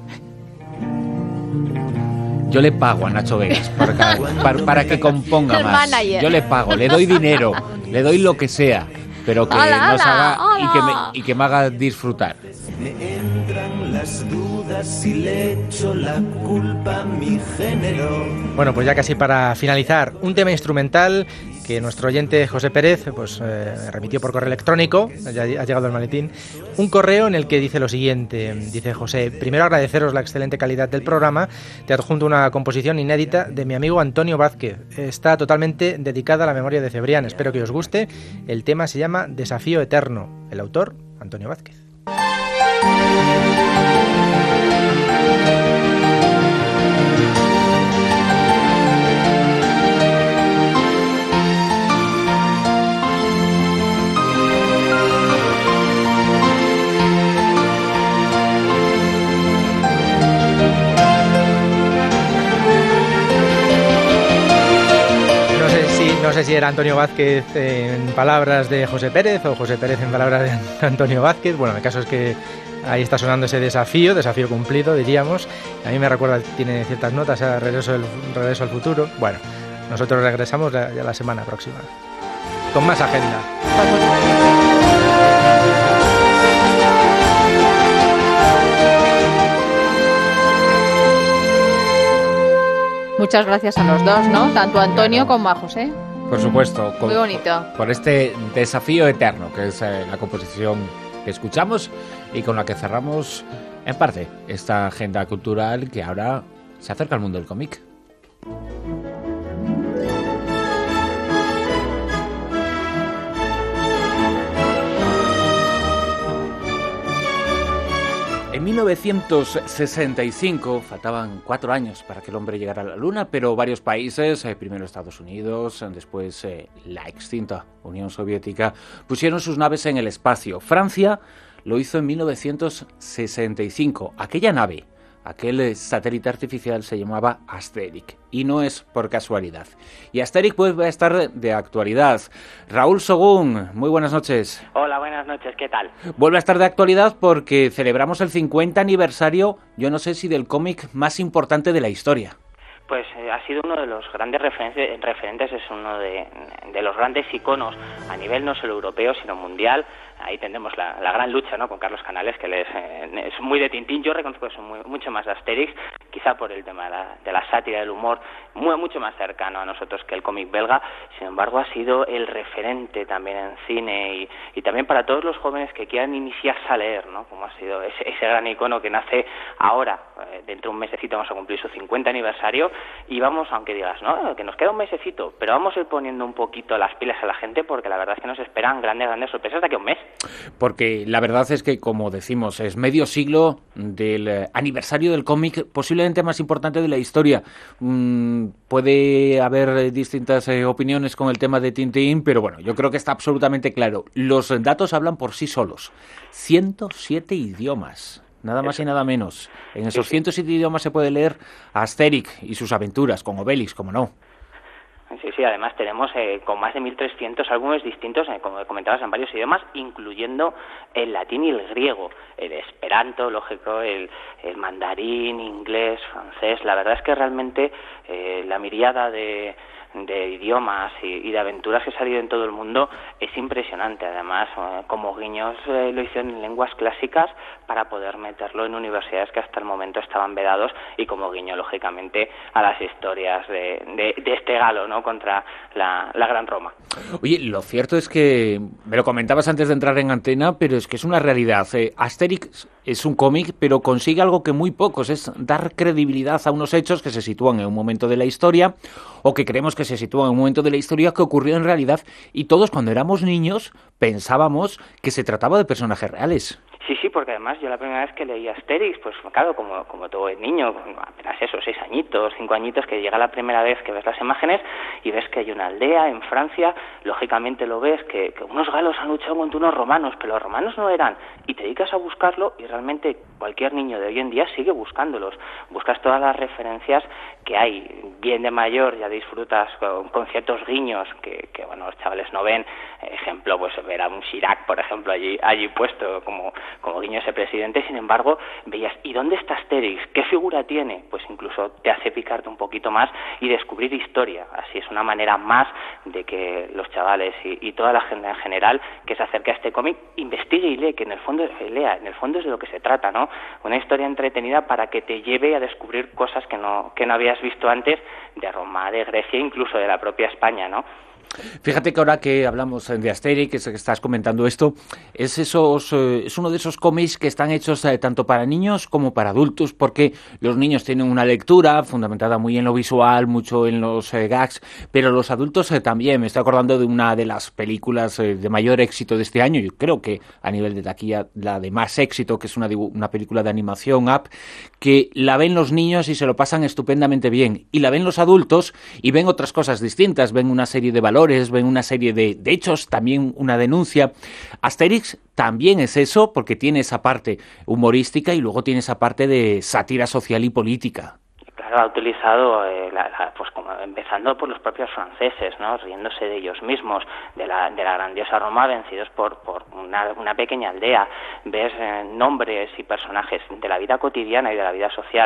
Yo le pago a Nacho Vegas para, para, para que componga el más. Manager. Yo le pago, le doy dinero, le doy lo que sea, pero que ¡Hala, nos hala, haga hala! y que, me, y que me haga disfrutar. Me entran las dudas y le echo la culpa a mi género. Bueno, pues ya casi para finalizar, un tema instrumental que nuestro oyente José Pérez pues eh, remitió por correo electrónico, ya ha llegado el maletín, un correo en el que dice lo siguiente, dice José: primero agradeceros la excelente calidad del programa, te adjunto una composición inédita de mi amigo Antonio Vázquez, está totalmente dedicada a la memoria de Cebrián, espero que os guste, el tema se llama Desafío Eterno, el autor Antonio Vázquez. No sé si era Antonio Vázquez en palabras de José Pérez o José Pérez en palabras de Antonio Vázquez. Bueno, el caso es que ahí está sonando ese desafío, desafío cumplido, diríamos. A mí me recuerda, tiene ciertas notas a regreso, del, regreso al futuro. Bueno, nosotros regresamos ya la semana próxima con más agenda. Muchas gracias a los dos, ¿no? Tanto a Antonio como a José. Por supuesto. Con, Muy bonito. Por este desafío eterno, que es eh, la composición que escuchamos y con la que cerramos, en parte, esta agenda cultural que ahora se acerca al mundo del cómic. En mil novecientos sesenta y cinco, faltaban cuatro años para que el hombre llegara a la Luna, pero varios países, eh, primero Estados Unidos, después eh, la extinta Unión Soviética, pusieron sus naves en el espacio. Francia lo hizo en mil novecientos sesenta y cinco. Aquella nave, aquel satélite artificial se llamaba Asterix, y no es por casualidad. Y Asterix vuelve a estar de actualidad. Raúl Sogún, muy buenas noches. Hola, buenas noches, ¿qué tal? Vuelve a estar de actualidad porque celebramos el cincuenta aniversario, yo no sé si del cómic más importante de la historia. Pues eh, ha sido uno de los grandes referentes, referentes es uno de, de los grandes iconos a nivel no solo europeo, sino mundial. Ahí tendremos la, la gran lucha, ¿no?, con Carlos Canales, que les, eh, es muy de Tintín. Yo reconozco que son muy, mucho más de Asterix, quizá por el tema de la, de la sátira, del humor, muy, mucho más cercano a nosotros que el cómic belga. Sin embargo, ha sido el referente también en cine y, y también para todos los jóvenes que quieran iniciarse a leer, ¿no?, como ha sido ese, ese gran icono que nace ahora. Eh, dentro de un mesecito vamos a cumplir su cincuenta aniversario y vamos, aunque digas, no, que nos queda un mesecito, pero vamos a ir poniendo un poquito las pilas a la gente porque la verdad es que nos esperan grandes, grandes sorpresas de aquí a un mes. Porque la verdad es que, como decimos, es medio siglo del eh, aniversario del cómic posiblemente más importante de la historia. Mm, puede haber eh, distintas eh, opiniones con el tema de Tintín, pero bueno, yo creo que está absolutamente claro. Los datos hablan por sí solos. ciento siete idiomas. Nada más y nada menos. En esos ciento siete idiomas se puede leer a Asterix y sus aventuras, con Obelix, como no. Sí, sí, además tenemos eh, con más de mil trescientos álbumes distintos, eh, como comentabas, en varios idiomas, incluyendo el latín y el griego, el esperanto, lógico, el, el mandarín, inglés, francés. La verdad es que realmente eh, la miriada de... de idiomas y, y de aventuras que ha salido en todo el mundo es impresionante. Además, eh, como guiños eh, lo hicieron en lenguas clásicas para poder meterlo en universidades que hasta el momento estaban vedados, y como guiño, lógicamente, a las historias de, de, de este galo, ¿no?, contra la, la Gran Roma. Oye, lo cierto es que, me lo comentabas antes de entrar en antena, pero es que es una realidad. Eh, Asterix es un cómic, pero consigue algo que muy pocos, es dar credibilidad a unos hechos que se sitúan en un momento de la historia, o que creemos que se sitúa en un momento de la historia que ocurrió en realidad, y todos cuando éramos niños pensábamos que se trataba de personajes reales. Sí, sí, porque además yo la primera vez que leí Asterix, pues claro, como, como todo el niño, apenas esos seis añitos, cinco añitos, que llega la primera vez que ves las imágenes y ves que hay una aldea en Francia, lógicamente lo ves, que, que unos galos han luchado contra unos romanos, pero los romanos no eran, y te dedicas a buscarlo y realmente cualquier niño de hoy en día sigue buscándolos, buscas todas las referencias que hay, bien de mayor ya disfrutas con, con ciertos guiños que, que, bueno, los chavales no ven, ejemplo, pues ver a un Chirac, por ejemplo, allí, allí puesto como como guiño ese presidente. Sin embargo, veías, ¿y dónde está Asterix? ¿Qué figura tiene? Pues incluso te hace picarte un poquito más y descubrir historia. Así es una manera más de que los chavales y, y toda la gente en general que se acerque a este cómic investigue y lee, que en el fondo lea, en el fondo es de lo que se trata, ¿no? Una historia entretenida para que te lleve a descubrir cosas que no, que no habías visto antes de Roma, de Grecia, incluso de la propia España, ¿no? Fíjate que ahora que hablamos de Asterix, que estás comentando esto, es esos eh, es uno de esos cómics que están hechos eh, tanto para niños como para adultos, porque los niños tienen una lectura fundamentada muy en lo visual, mucho en los eh, gags, pero los adultos eh, también. Me estoy acordando de una de las películas eh, de mayor éxito de este año, yo creo que a nivel de taquilla la de más éxito, que es una, una película de animación Up, que la ven los niños y se lo pasan estupendamente bien, y la ven los adultos y ven otras cosas distintas, ven una serie de valores, ven una serie de, de hechos, también una denuncia. Asterix también es eso, porque tiene esa parte humorística y luego tiene esa parte de sátira social y política. Claro, ha utilizado, eh, la, la, pues como empezando por los propios franceses, ¿no?, riéndose de ellos mismos, de la, de la grandiosa Roma, vencidos por, por una, una pequeña aldea. Ves eh, nombres y personajes de la vida cotidiana y de la vida social,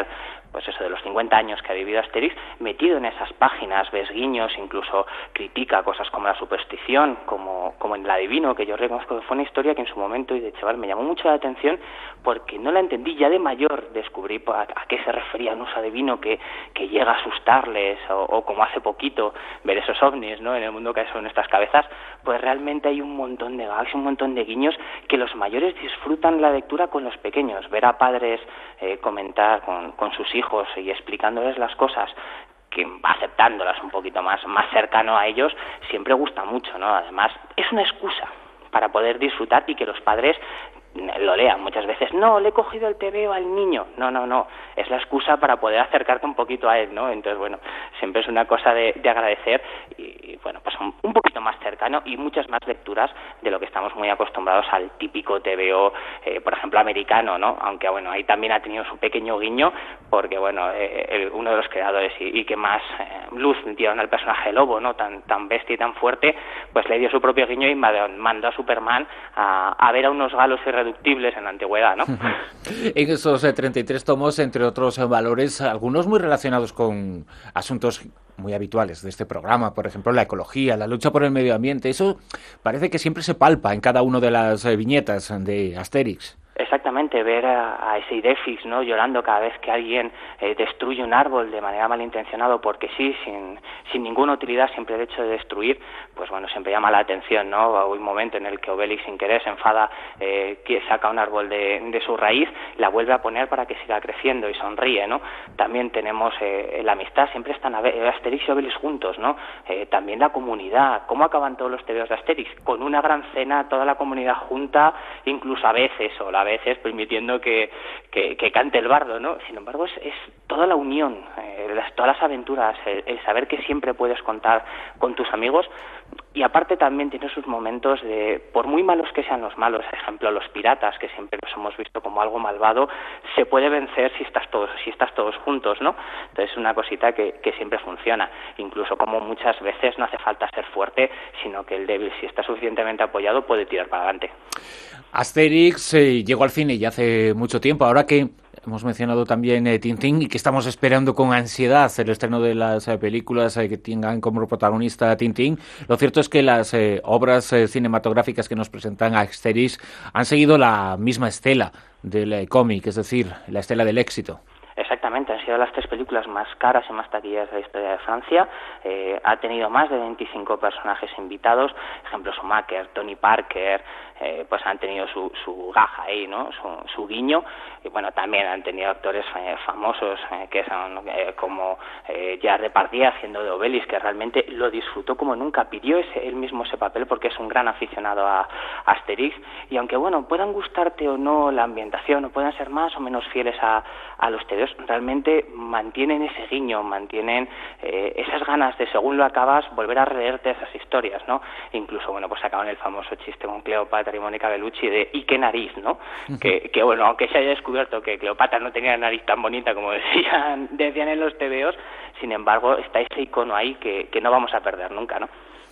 pues eso, de los cincuenta años que ha vivido Asterix, metido en esas páginas, ves guiños, incluso critica cosas como la superstición, como, como en el adivino, que yo reconozco que fue una historia que en su momento y de chaval me llamó mucho la atención porque no la entendí. Ya de mayor descubrí a, a qué se refería un uso adivino que, que llega a asustarles, o, o como hace poquito ver esos ovnis, ¿no?, en el mundo que son nuestras cabezas. Pues realmente hay un montón de gags, un montón de guiños que los mayores disfrutan la lectura con los pequeños. Ver a padres eh, comentar con, con sus hijos y explicándoles las cosas, que aceptándolas un poquito más, más cercano a ellos, siempre gusta mucho, ¿no? Además, es una excusa para poder disfrutar y que los padres lo lean muchas veces. No, le he cogido el tebeo al niño. No, no, no. Es la excusa para poder acercarte un poquito a él, ¿no? Entonces, bueno, siempre es una cosa de, de agradecer y, bueno, pues un, un poquito más cercano y muchas más lecturas de lo que estamos muy acostumbrados al típico tebeo, eh, por ejemplo, americano, ¿no? Aunque, bueno, ahí también ha tenido su pequeño guiño porque, bueno, eh, el, uno de los creadores y, y que más eh, luz dieron al personaje lobo, ¿no? Tan, tan bestia y tan fuerte, pues le dio su propio guiño y mandó a Superman a, a ver a unos galos irreductibles en la antigüedad, ¿no? En esos eh, treinta y tres tomos, entre otros eh, valores, algunos muy relacionados con asuntos muy habituales de este programa, por ejemplo, la ecología, la lucha por el medio ambiente, eso parece que siempre se palpa en cada una de las eh, viñetas de Asterix. Exactamente, ver a, a ese Idefix, ¿no?, llorando cada vez que alguien eh, destruye un árbol de manera malintencionado porque sí, sin, sin ninguna utilidad, siempre el hecho de destruir, pues bueno, siempre llama la atención, ¿no? Hay un momento en el que Obelix sin querer se enfada, eh, que saca un árbol de, de su raíz, la vuelve a poner para que siga creciendo y sonríe, ¿no? También tenemos eh, la amistad, siempre están Asterix y Obelix juntos, ¿no? Eh, también la comunidad, ¿cómo acaban todos los tebeos de Asterix? Con una gran cena, toda la comunidad junta, incluso a veces, o la veces permitiendo que, que, que cante el bardo, ¿no? Sin embargo, es, es toda la unión, eh, las, todas las aventuras, el, el saber que siempre puedes contar con tus amigos. Y aparte también tiene sus momentos de, por muy malos que sean los malos, ejemplo los piratas, que siempre los hemos visto como algo malvado, se puede vencer si estás todos, si estás todos juntos, ¿no? Entonces es una cosita que, que siempre funciona, incluso como muchas veces no hace falta ser fuerte, sino que el débil, si está suficientemente apoyado, puede tirar para adelante. Asterix eh, llegó al cine ya hace mucho tiempo, ahora que hemos mencionado también eh, Tintín y que estamos esperando con ansiedad el estreno de las eh, películas eh, que tengan como protagonista a Tintín. Lo cierto es que las eh, obras eh, cinematográficas que nos presentan a Asterix han seguido la misma estela del eh, cómic, es decir, la estela del éxito. Exactamente, han sido las tres películas más caras y más taquilleras de la historia de Francia. Eh, ha tenido más de veinticinco personajes invitados, ejemplo Schumacher, Tony Parker, eh, pues han tenido su, su gaja ahí, ¿no? Su, su guiño. Y bueno, también han tenido actores eh, famosos eh, que son eh, como eh, Gerard Depardieu haciendo de Obelix, que realmente lo disfrutó como nunca, pidió ese, él mismo ese papel porque es un gran aficionado a, a Asterix. Y aunque bueno, puedan gustarte o no la ambientación, o puedan ser más o menos fieles a, a los tebeos, realmente mantienen ese guiño, mantienen eh, esas ganas de, según lo acabas, volver a releerte esas historias, ¿no? Incluso, bueno, pues acaban el famoso chiste con Cleopatra y Mónica Bellucci de ¿y qué nariz?, ¿no? Uh-huh. que, que, bueno, aunque se haya descubierto que Cleopatra no tenía nariz tan bonita como decían, decían en los tebeos, sin embargo, está ese icono ahí que, que no vamos a perder nunca, ¿no?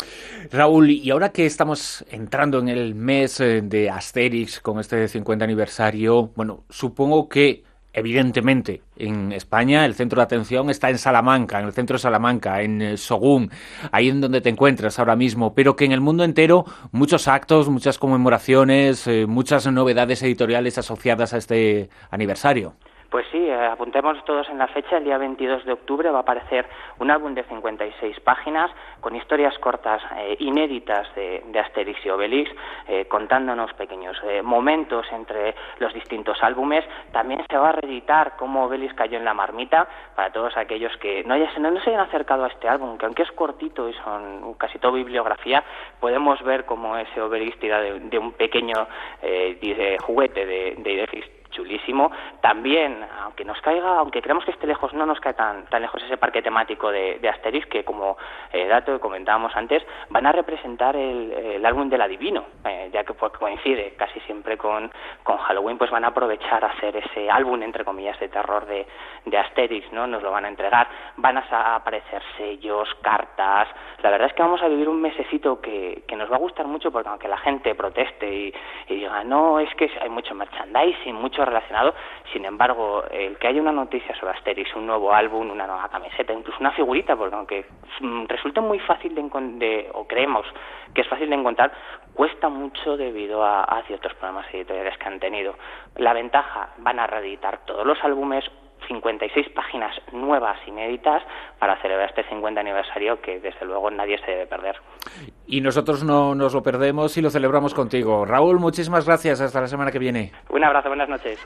Raúl, y ahora que estamos entrando en el mes de Asterix con este cincuenta aniversario, bueno, supongo que evidentemente, en España el centro de atención está en Salamanca, en el centro de Salamanca, en Sogún, ahí en donde te encuentras ahora mismo, pero que en el mundo entero muchos actos, muchas conmemoraciones, eh, muchas novedades editoriales asociadas a este aniversario. Pues sí, eh, apuntemos todos en la fecha, el día veintidós de octubre va a aparecer un álbum de cincuenta y seis páginas con historias cortas eh, inéditas de, de Asterix y Obelix, eh, contándonos pequeños eh, momentos entre los distintos álbumes. También se va a reeditar cómo Obelix cayó en la marmita, para todos aquellos que no, haya, no, no se hayan acercado a este álbum, que aunque es cortito y son casi todo bibliografía, podemos ver cómo ese Obelix tira de, de un pequeño eh, de juguete de, de Idefix chulísimo. También, aunque nos caiga, aunque creamos que esté lejos, no nos cae tan, tan lejos ese parque temático de, de Asterix, que como eh, dato que comentábamos antes, van a representar el, el álbum del adivino, eh, ya que pues, coincide casi siempre con, con Halloween, pues van a aprovechar a hacer ese álbum, entre comillas, de terror de, de Asterix, ¿no? Nos lo van a entregar, van a aparecer sellos, cartas. La verdad es que vamos a vivir un mesecito que, que nos va a gustar mucho, porque aunque la gente proteste y, y diga, no, es que hay mucho merchandising, mucho relacionado. Sin embargo, el que haya una noticia sobre Asterix, un nuevo álbum, una nueva camiseta, incluso una figurita, porque aunque resulta muy fácil de encontrar, o creemos que es fácil de encontrar, cuesta mucho debido a, a ciertos problemas editoriales que han tenido. La ventaja, van a reeditar todos los álbumes, cincuenta y seis páginas nuevas, inéditas, para celebrar este cincuenta aniversario que desde luego nadie se debe perder. Y nosotros no nos lo perdemos y lo celebramos contigo. Raúl, muchísimas gracias. Hasta la semana que viene. Un abrazo, buenas noches.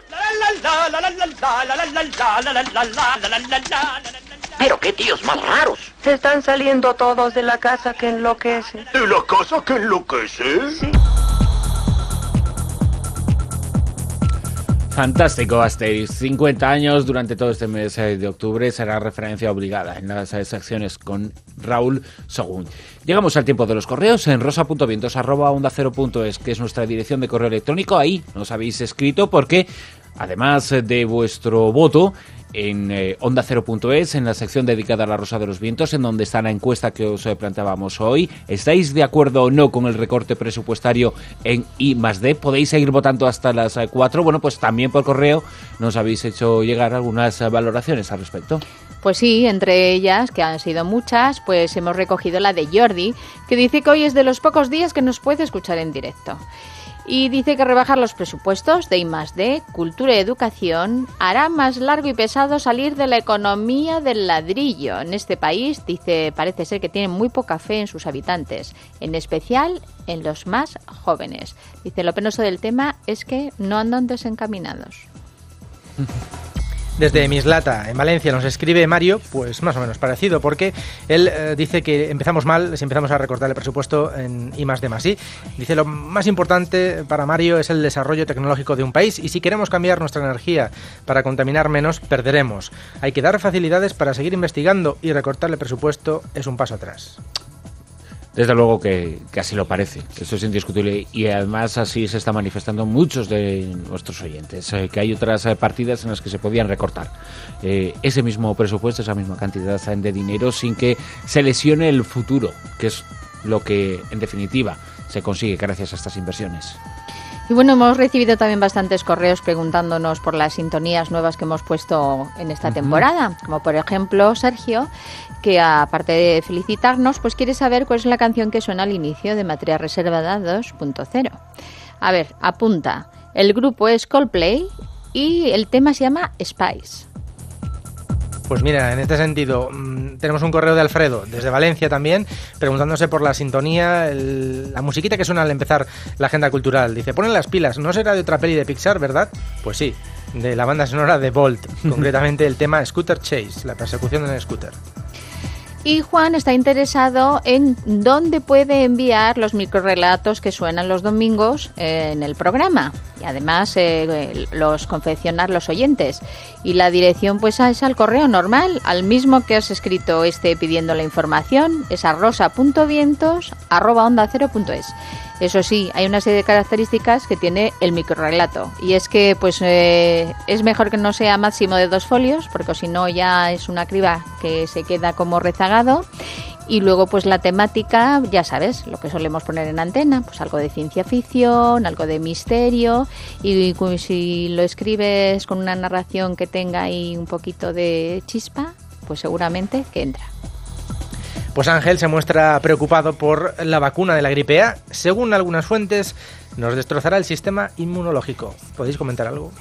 Pero qué tíos más raros. Se están saliendo todos de la casa que enloquece. ¿De la casa que enloquece? Sí. Fantástico, Asterix. cincuenta años durante todo este mes de octubre. Será referencia obligada en las secciones con Raúl Sogún. Llegamos al tiempo de los correos en rosa punto vientos arroba onda cero punto es, que es nuestra dirección de correo electrónico. Ahí nos habéis escrito porque, además de vuestro voto, en eh, onda cero punto es, en la sección dedicada a la Rosa de los Vientos, en donde está la encuesta que os eh, planteábamos hoy. ¿Estáis de acuerdo o no con el recorte presupuestario en I más D? Podéis seguir votando hasta las eh, cuatro. Bueno, pues también por correo nos habéis hecho llegar algunas eh, valoraciones al respecto. Pues sí, entre ellas, que han sido muchas, pues hemos recogido la de Jordi, que dice que hoy es de los pocos días que nos puede escuchar en directo. Y dice que rebajar los presupuestos de I más D, cultura y educación, hará más largo y pesado salir de la economía del ladrillo. En este país, dice, parece ser que tienen muy poca fe en sus habitantes, en especial en los más jóvenes. Dice, lo penoso del tema es que no andan desencaminados. Desde Mislata, en Valencia, nos escribe Mario, pues más o menos parecido, porque él eh, dice que empezamos mal si empezamos a recortar el presupuesto en I más D más I. Dice, lo más importante para Mario es el desarrollo tecnológico de un país, y si queremos cambiar nuestra energía para contaminar menos, perderemos. Hay que dar facilidades para seguir investigando, y recortar el presupuesto es un paso atrás. Desde luego que, que así lo parece, eso es indiscutible, y además así se está manifestando muchos de nuestros oyentes, eh, que hay otras eh, partidas en las que se podían recortar eh, ese mismo presupuesto, esa misma cantidad de dinero, sin que se lesione el futuro, que es lo que en definitiva se consigue gracias a estas inversiones. Y bueno, hemos recibido también bastantes correos preguntándonos por las sintonías nuevas que hemos puesto en esta uh-huh. temporada, como por ejemplo Sergio, que aparte de felicitarnos, pues quiere saber cuál es la canción que suena al inicio de Materia Reservada dos punto cero. A ver, apunta, el grupo es Coldplay y el tema se llama Spice. Pues mira, en este sentido, mmm, tenemos un correo de Alfredo, desde Valencia también, preguntándose por la sintonía, el, la musiquita que suena al empezar la agenda cultural. Dice, ponen las pilas, ¿no será de otra peli de Pixar, verdad? Pues sí, de la banda sonora de Bolt, concretamente el tema Scooter Chase, la persecución en el scooter. Y Juan está interesado en dónde puede enviar los microrrelatos que suenan los domingos en el programa. Y además eh, los confeccionar los oyentes. Y la dirección pues es al correo normal, al mismo que has escrito este pidiendo la información, es a rosa punto vientos arroba onda cero punto es. Eso sí, hay una serie de características que tiene el microrrelato, y es que pues eh, es mejor que no sea máximo de dos folios, porque si no ya es una criba que se queda como rezagado. Y luego pues la temática, ya sabes, lo que solemos poner en antena, pues algo de ciencia ficción, algo de misterio, y si lo escribes con una narración que tenga ahí un poquito de chispa, pues seguramente que entra. Pues Ángel se muestra preocupado por la vacuna de la gripe A. Según algunas fuentes, nos destrozará el sistema inmunológico. ¿Podéis comentar algo?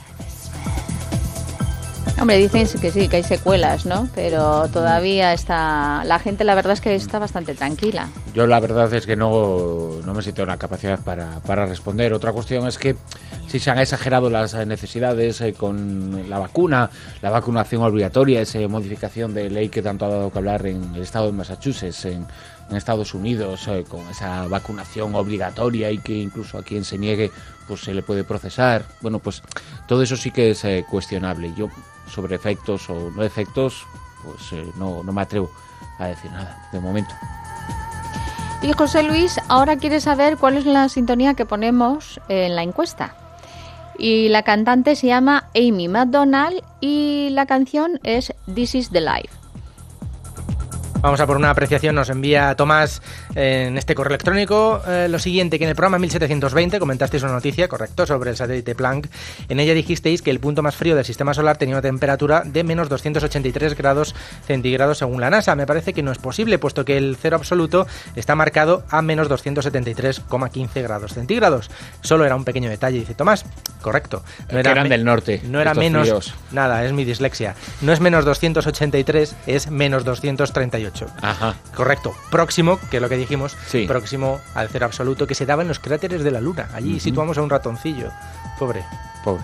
Hombre, dicen que sí, que hay secuelas, ¿no? Pero todavía está... La gente, la verdad es que está bastante tranquila. Yo la verdad es que no, no me siento una capacidad para, para responder. Otra cuestión es que si se han exagerado las necesidades eh, con la vacuna, la vacunación obligatoria, esa modificación de ley que tanto ha dado que hablar en el estado de Massachusetts, en, en Estados Unidos, eh, con esa vacunación obligatoria, y que incluso a quien se niegue pues se le puede procesar. Bueno, pues todo eso sí que es eh, cuestionable. Yo sobre efectos o no efectos, pues eh, no, no me atrevo a decir nada de momento. Y José Luis ahora quiere saber cuál es la sintonía que ponemos en la encuesta. Y la cantante se llama Amy McDonald y la canción es This is the Life. Vamos a por una apreciación. Nos envía Tomás eh, en este correo electrónico eh, lo siguiente, que en el programa mil setecientos veinte comentasteis una noticia, correcto, sobre el satélite Planck. En ella dijisteis que el punto más frío del sistema solar tenía una temperatura de menos doscientos ochenta y tres grados centígrados según la NASA. Me parece que no es posible, puesto que el cero absoluto está marcado a menos doscientos setenta y tres coma quince grados centígrados. Solo era un pequeño detalle, dice Tomás. Correcto. No era, eran del norte. No era menos... Fríos. Nada, es mi dislexia. No es menos doscientos ochenta y tres, es menos doscientos treinta y ocho. Ajá. Correcto. Próximo, que es lo que dijimos, sí. próximo al cero absoluto, que se daba en los cráteres de la Luna. Allí uh-huh. situamos a un ratoncillo. Pobre. Pobre.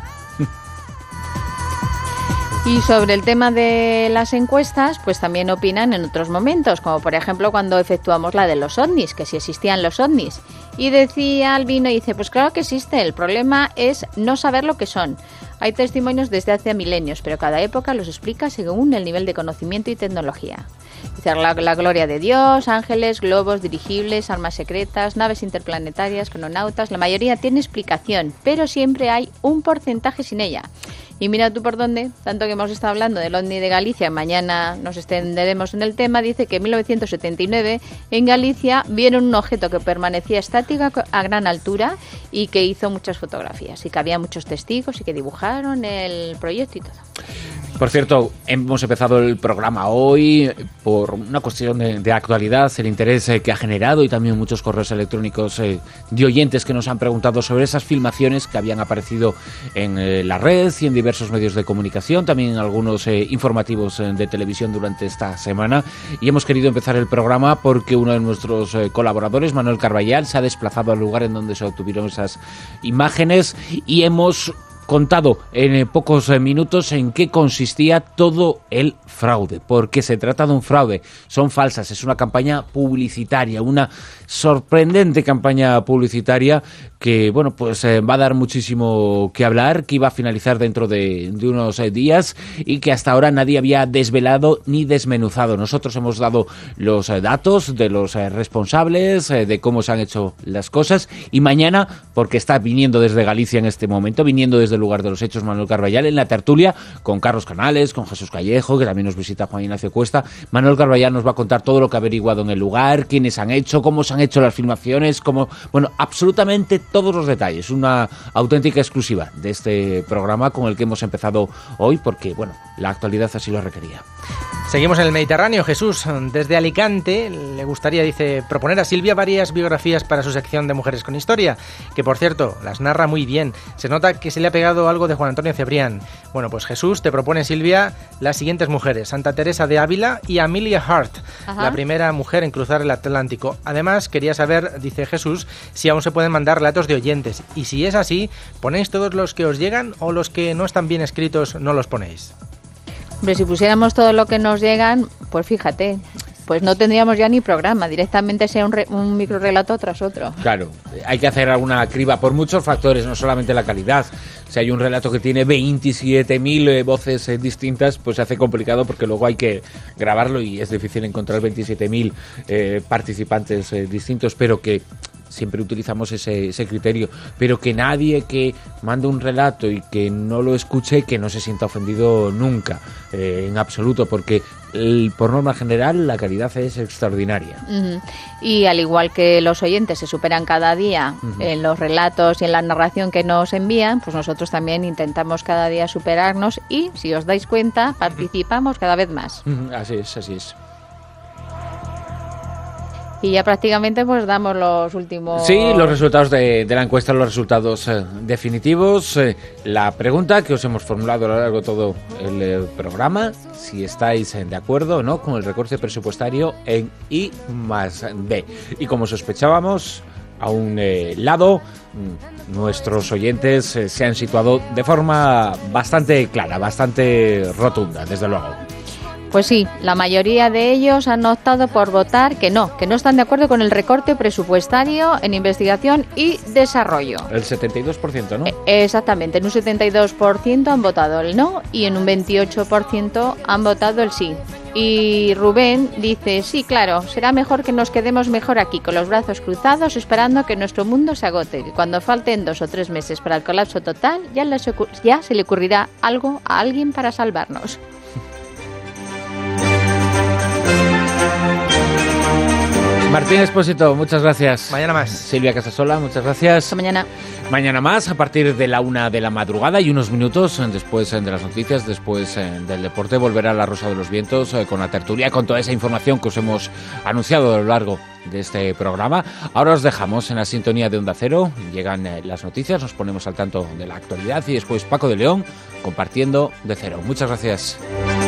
Y sobre el tema de las encuestas, pues también opinan en otros momentos, como por ejemplo cuando efectuamos la de los ovnis, que si existían los ovnis. Y decía Albino, dice, pues claro que existe, el problema es no saber lo que son. Hay testimonios desde hace milenios, pero cada época los explica según el nivel de conocimiento y tecnología. Dice, la, la gloria de Dios, ángeles, globos, dirigibles, armas secretas, naves interplanetarias, crononautas, la mayoría tiene explicación, pero siempre hay un porcentaje sin ella. Y mira tú por dónde, tanto que hemos estado hablando del ovni de Galicia, mañana nos extenderemos en el tema, dice que en mil novecientos setenta y nueve en Galicia vieron un objeto que permanecía estático a gran altura y que hizo muchas fotografías y que había muchos testigos y que dibujaron el proyecto y todo. Por cierto, hemos empezado el programa hoy por una cuestión de, de actualidad, el interés eh, que ha generado y también muchos correos electrónicos eh, de oyentes que nos han preguntado sobre esas filmaciones que habían aparecido en eh, la red y en diversos medios de comunicación, también en algunos eh, informativos eh, de televisión durante esta semana. Y hemos querido empezar el programa porque uno de nuestros eh, colaboradores, Manuel Carballal, se ha desplazado al lugar en donde se obtuvieron esas imágenes y hemos contado en eh, pocos eh, minutos en qué consistía todo el fraude, porque se trata de un fraude, son falsas, es una campaña publicitaria, una sorprendente campaña publicitaria que, bueno, pues eh, va a dar muchísimo que hablar, que iba a finalizar dentro de, de unos eh, días y que hasta ahora nadie había desvelado ni desmenuzado. Nosotros hemos dado los eh, datos de los eh, responsables, eh, de cómo se han hecho las cosas, y mañana, porque está viniendo desde Galicia en este momento, viniendo desde el lugar de los hechos, Manuel Carballal, en la tertulia con Carlos Canales, con Jesús Callejo, que también nos visita Juan Ignacio Cuesta. Manuel Carballal nos va a contar todo lo que ha averiguado en el lugar, quiénes han hecho, cómo se han hecho las filmaciones, cómo, bueno, absolutamente todos los detalles. Una auténtica exclusiva de este programa con el que hemos empezado hoy, porque, bueno, la actualidad así lo requería. Seguimos en el Mediterráneo. Jesús, desde Alicante, le gustaría, dice, proponer a Silvia varias biografías para su sección de Mujeres con Historia, que por cierto, las narra muy bien. Se nota que se le ha pegado algo de Juan Antonio Cebrián. Bueno, pues Jesús, te propone, Silvia, las siguientes mujeres: Santa Teresa de Ávila y Amelia Hart, Ajá. la primera mujer en cruzar el Atlántico. Además, quería saber, dice Jesús, si aún se pueden mandar relatos de oyentes. Y si es así, ¿ponéis todos los que os llegan o los que no están bien escritos no los ponéis? Hombre, si pusiéramos todo lo que nos llegan, pues fíjate, pues no tendríamos ya ni programa, directamente sea un, re, un microrelato tras otro. Claro, hay que hacer alguna criba por muchos factores, no solamente la calidad. Si hay un relato que tiene veintisiete mil eh, voces eh, distintas, pues se hace complicado porque luego hay que grabarlo y es difícil encontrar veintisiete mil eh, participantes eh, distintos, pero que siempre utilizamos ese, ese criterio, pero que nadie que mande un relato y que no lo escuche, que no se sienta ofendido nunca, eh, en absoluto, porque el, por norma general la calidad es extraordinaria. Uh-huh. Y al igual que los oyentes se superan cada día uh-huh. en los relatos y en la narración que nos envían, pues nosotros también intentamos cada día superarnos y, si os dais cuenta, participamos uh-huh. cada vez más. Uh-huh. Así es, así es. Y ya prácticamente pues damos los últimos... Sí, los resultados de, de la encuesta, los resultados eh, definitivos. Eh, la pregunta que os hemos formulado a lo largo de todo el eh, programa, si estáis eh, de acuerdo o no con el recorte presupuestario en I más D. Y como sospechábamos, a un eh, lado, nuestros oyentes eh, se han situado de forma bastante clara, bastante rotunda, desde luego. Pues sí, la mayoría de ellos han optado por votar que no, que no están de acuerdo con el recorte presupuestario en investigación y desarrollo. El setenta y dos por ciento, ¿no? Eh, exactamente, en un setenta y dos por ciento han votado el no y en un veintiocho por ciento han votado el sí. Y Rubén dice, sí, claro, será mejor que nos quedemos mejor aquí, con los brazos cruzados, esperando que nuestro mundo se agote. Que cuando falten dos o tres meses para el colapso total, ya, les ocu- ya se le ocurrirá algo a alguien para salvarnos. Martín Expósito, muchas gracias. Mañana más. Silvia Casasola, muchas gracias. Hasta mañana. Mañana más, a partir de la una de la madrugada y unos minutos después de las noticias, después del deporte, volverá La Rosa de los Vientos con la tertulia, con toda esa información que os hemos anunciado a lo largo de este programa. Ahora os dejamos en la sintonía de Onda Cero. Llegan las noticias, nos ponemos al tanto de la actualidad y después Paco de León compartiendo de cero. Muchas gracias.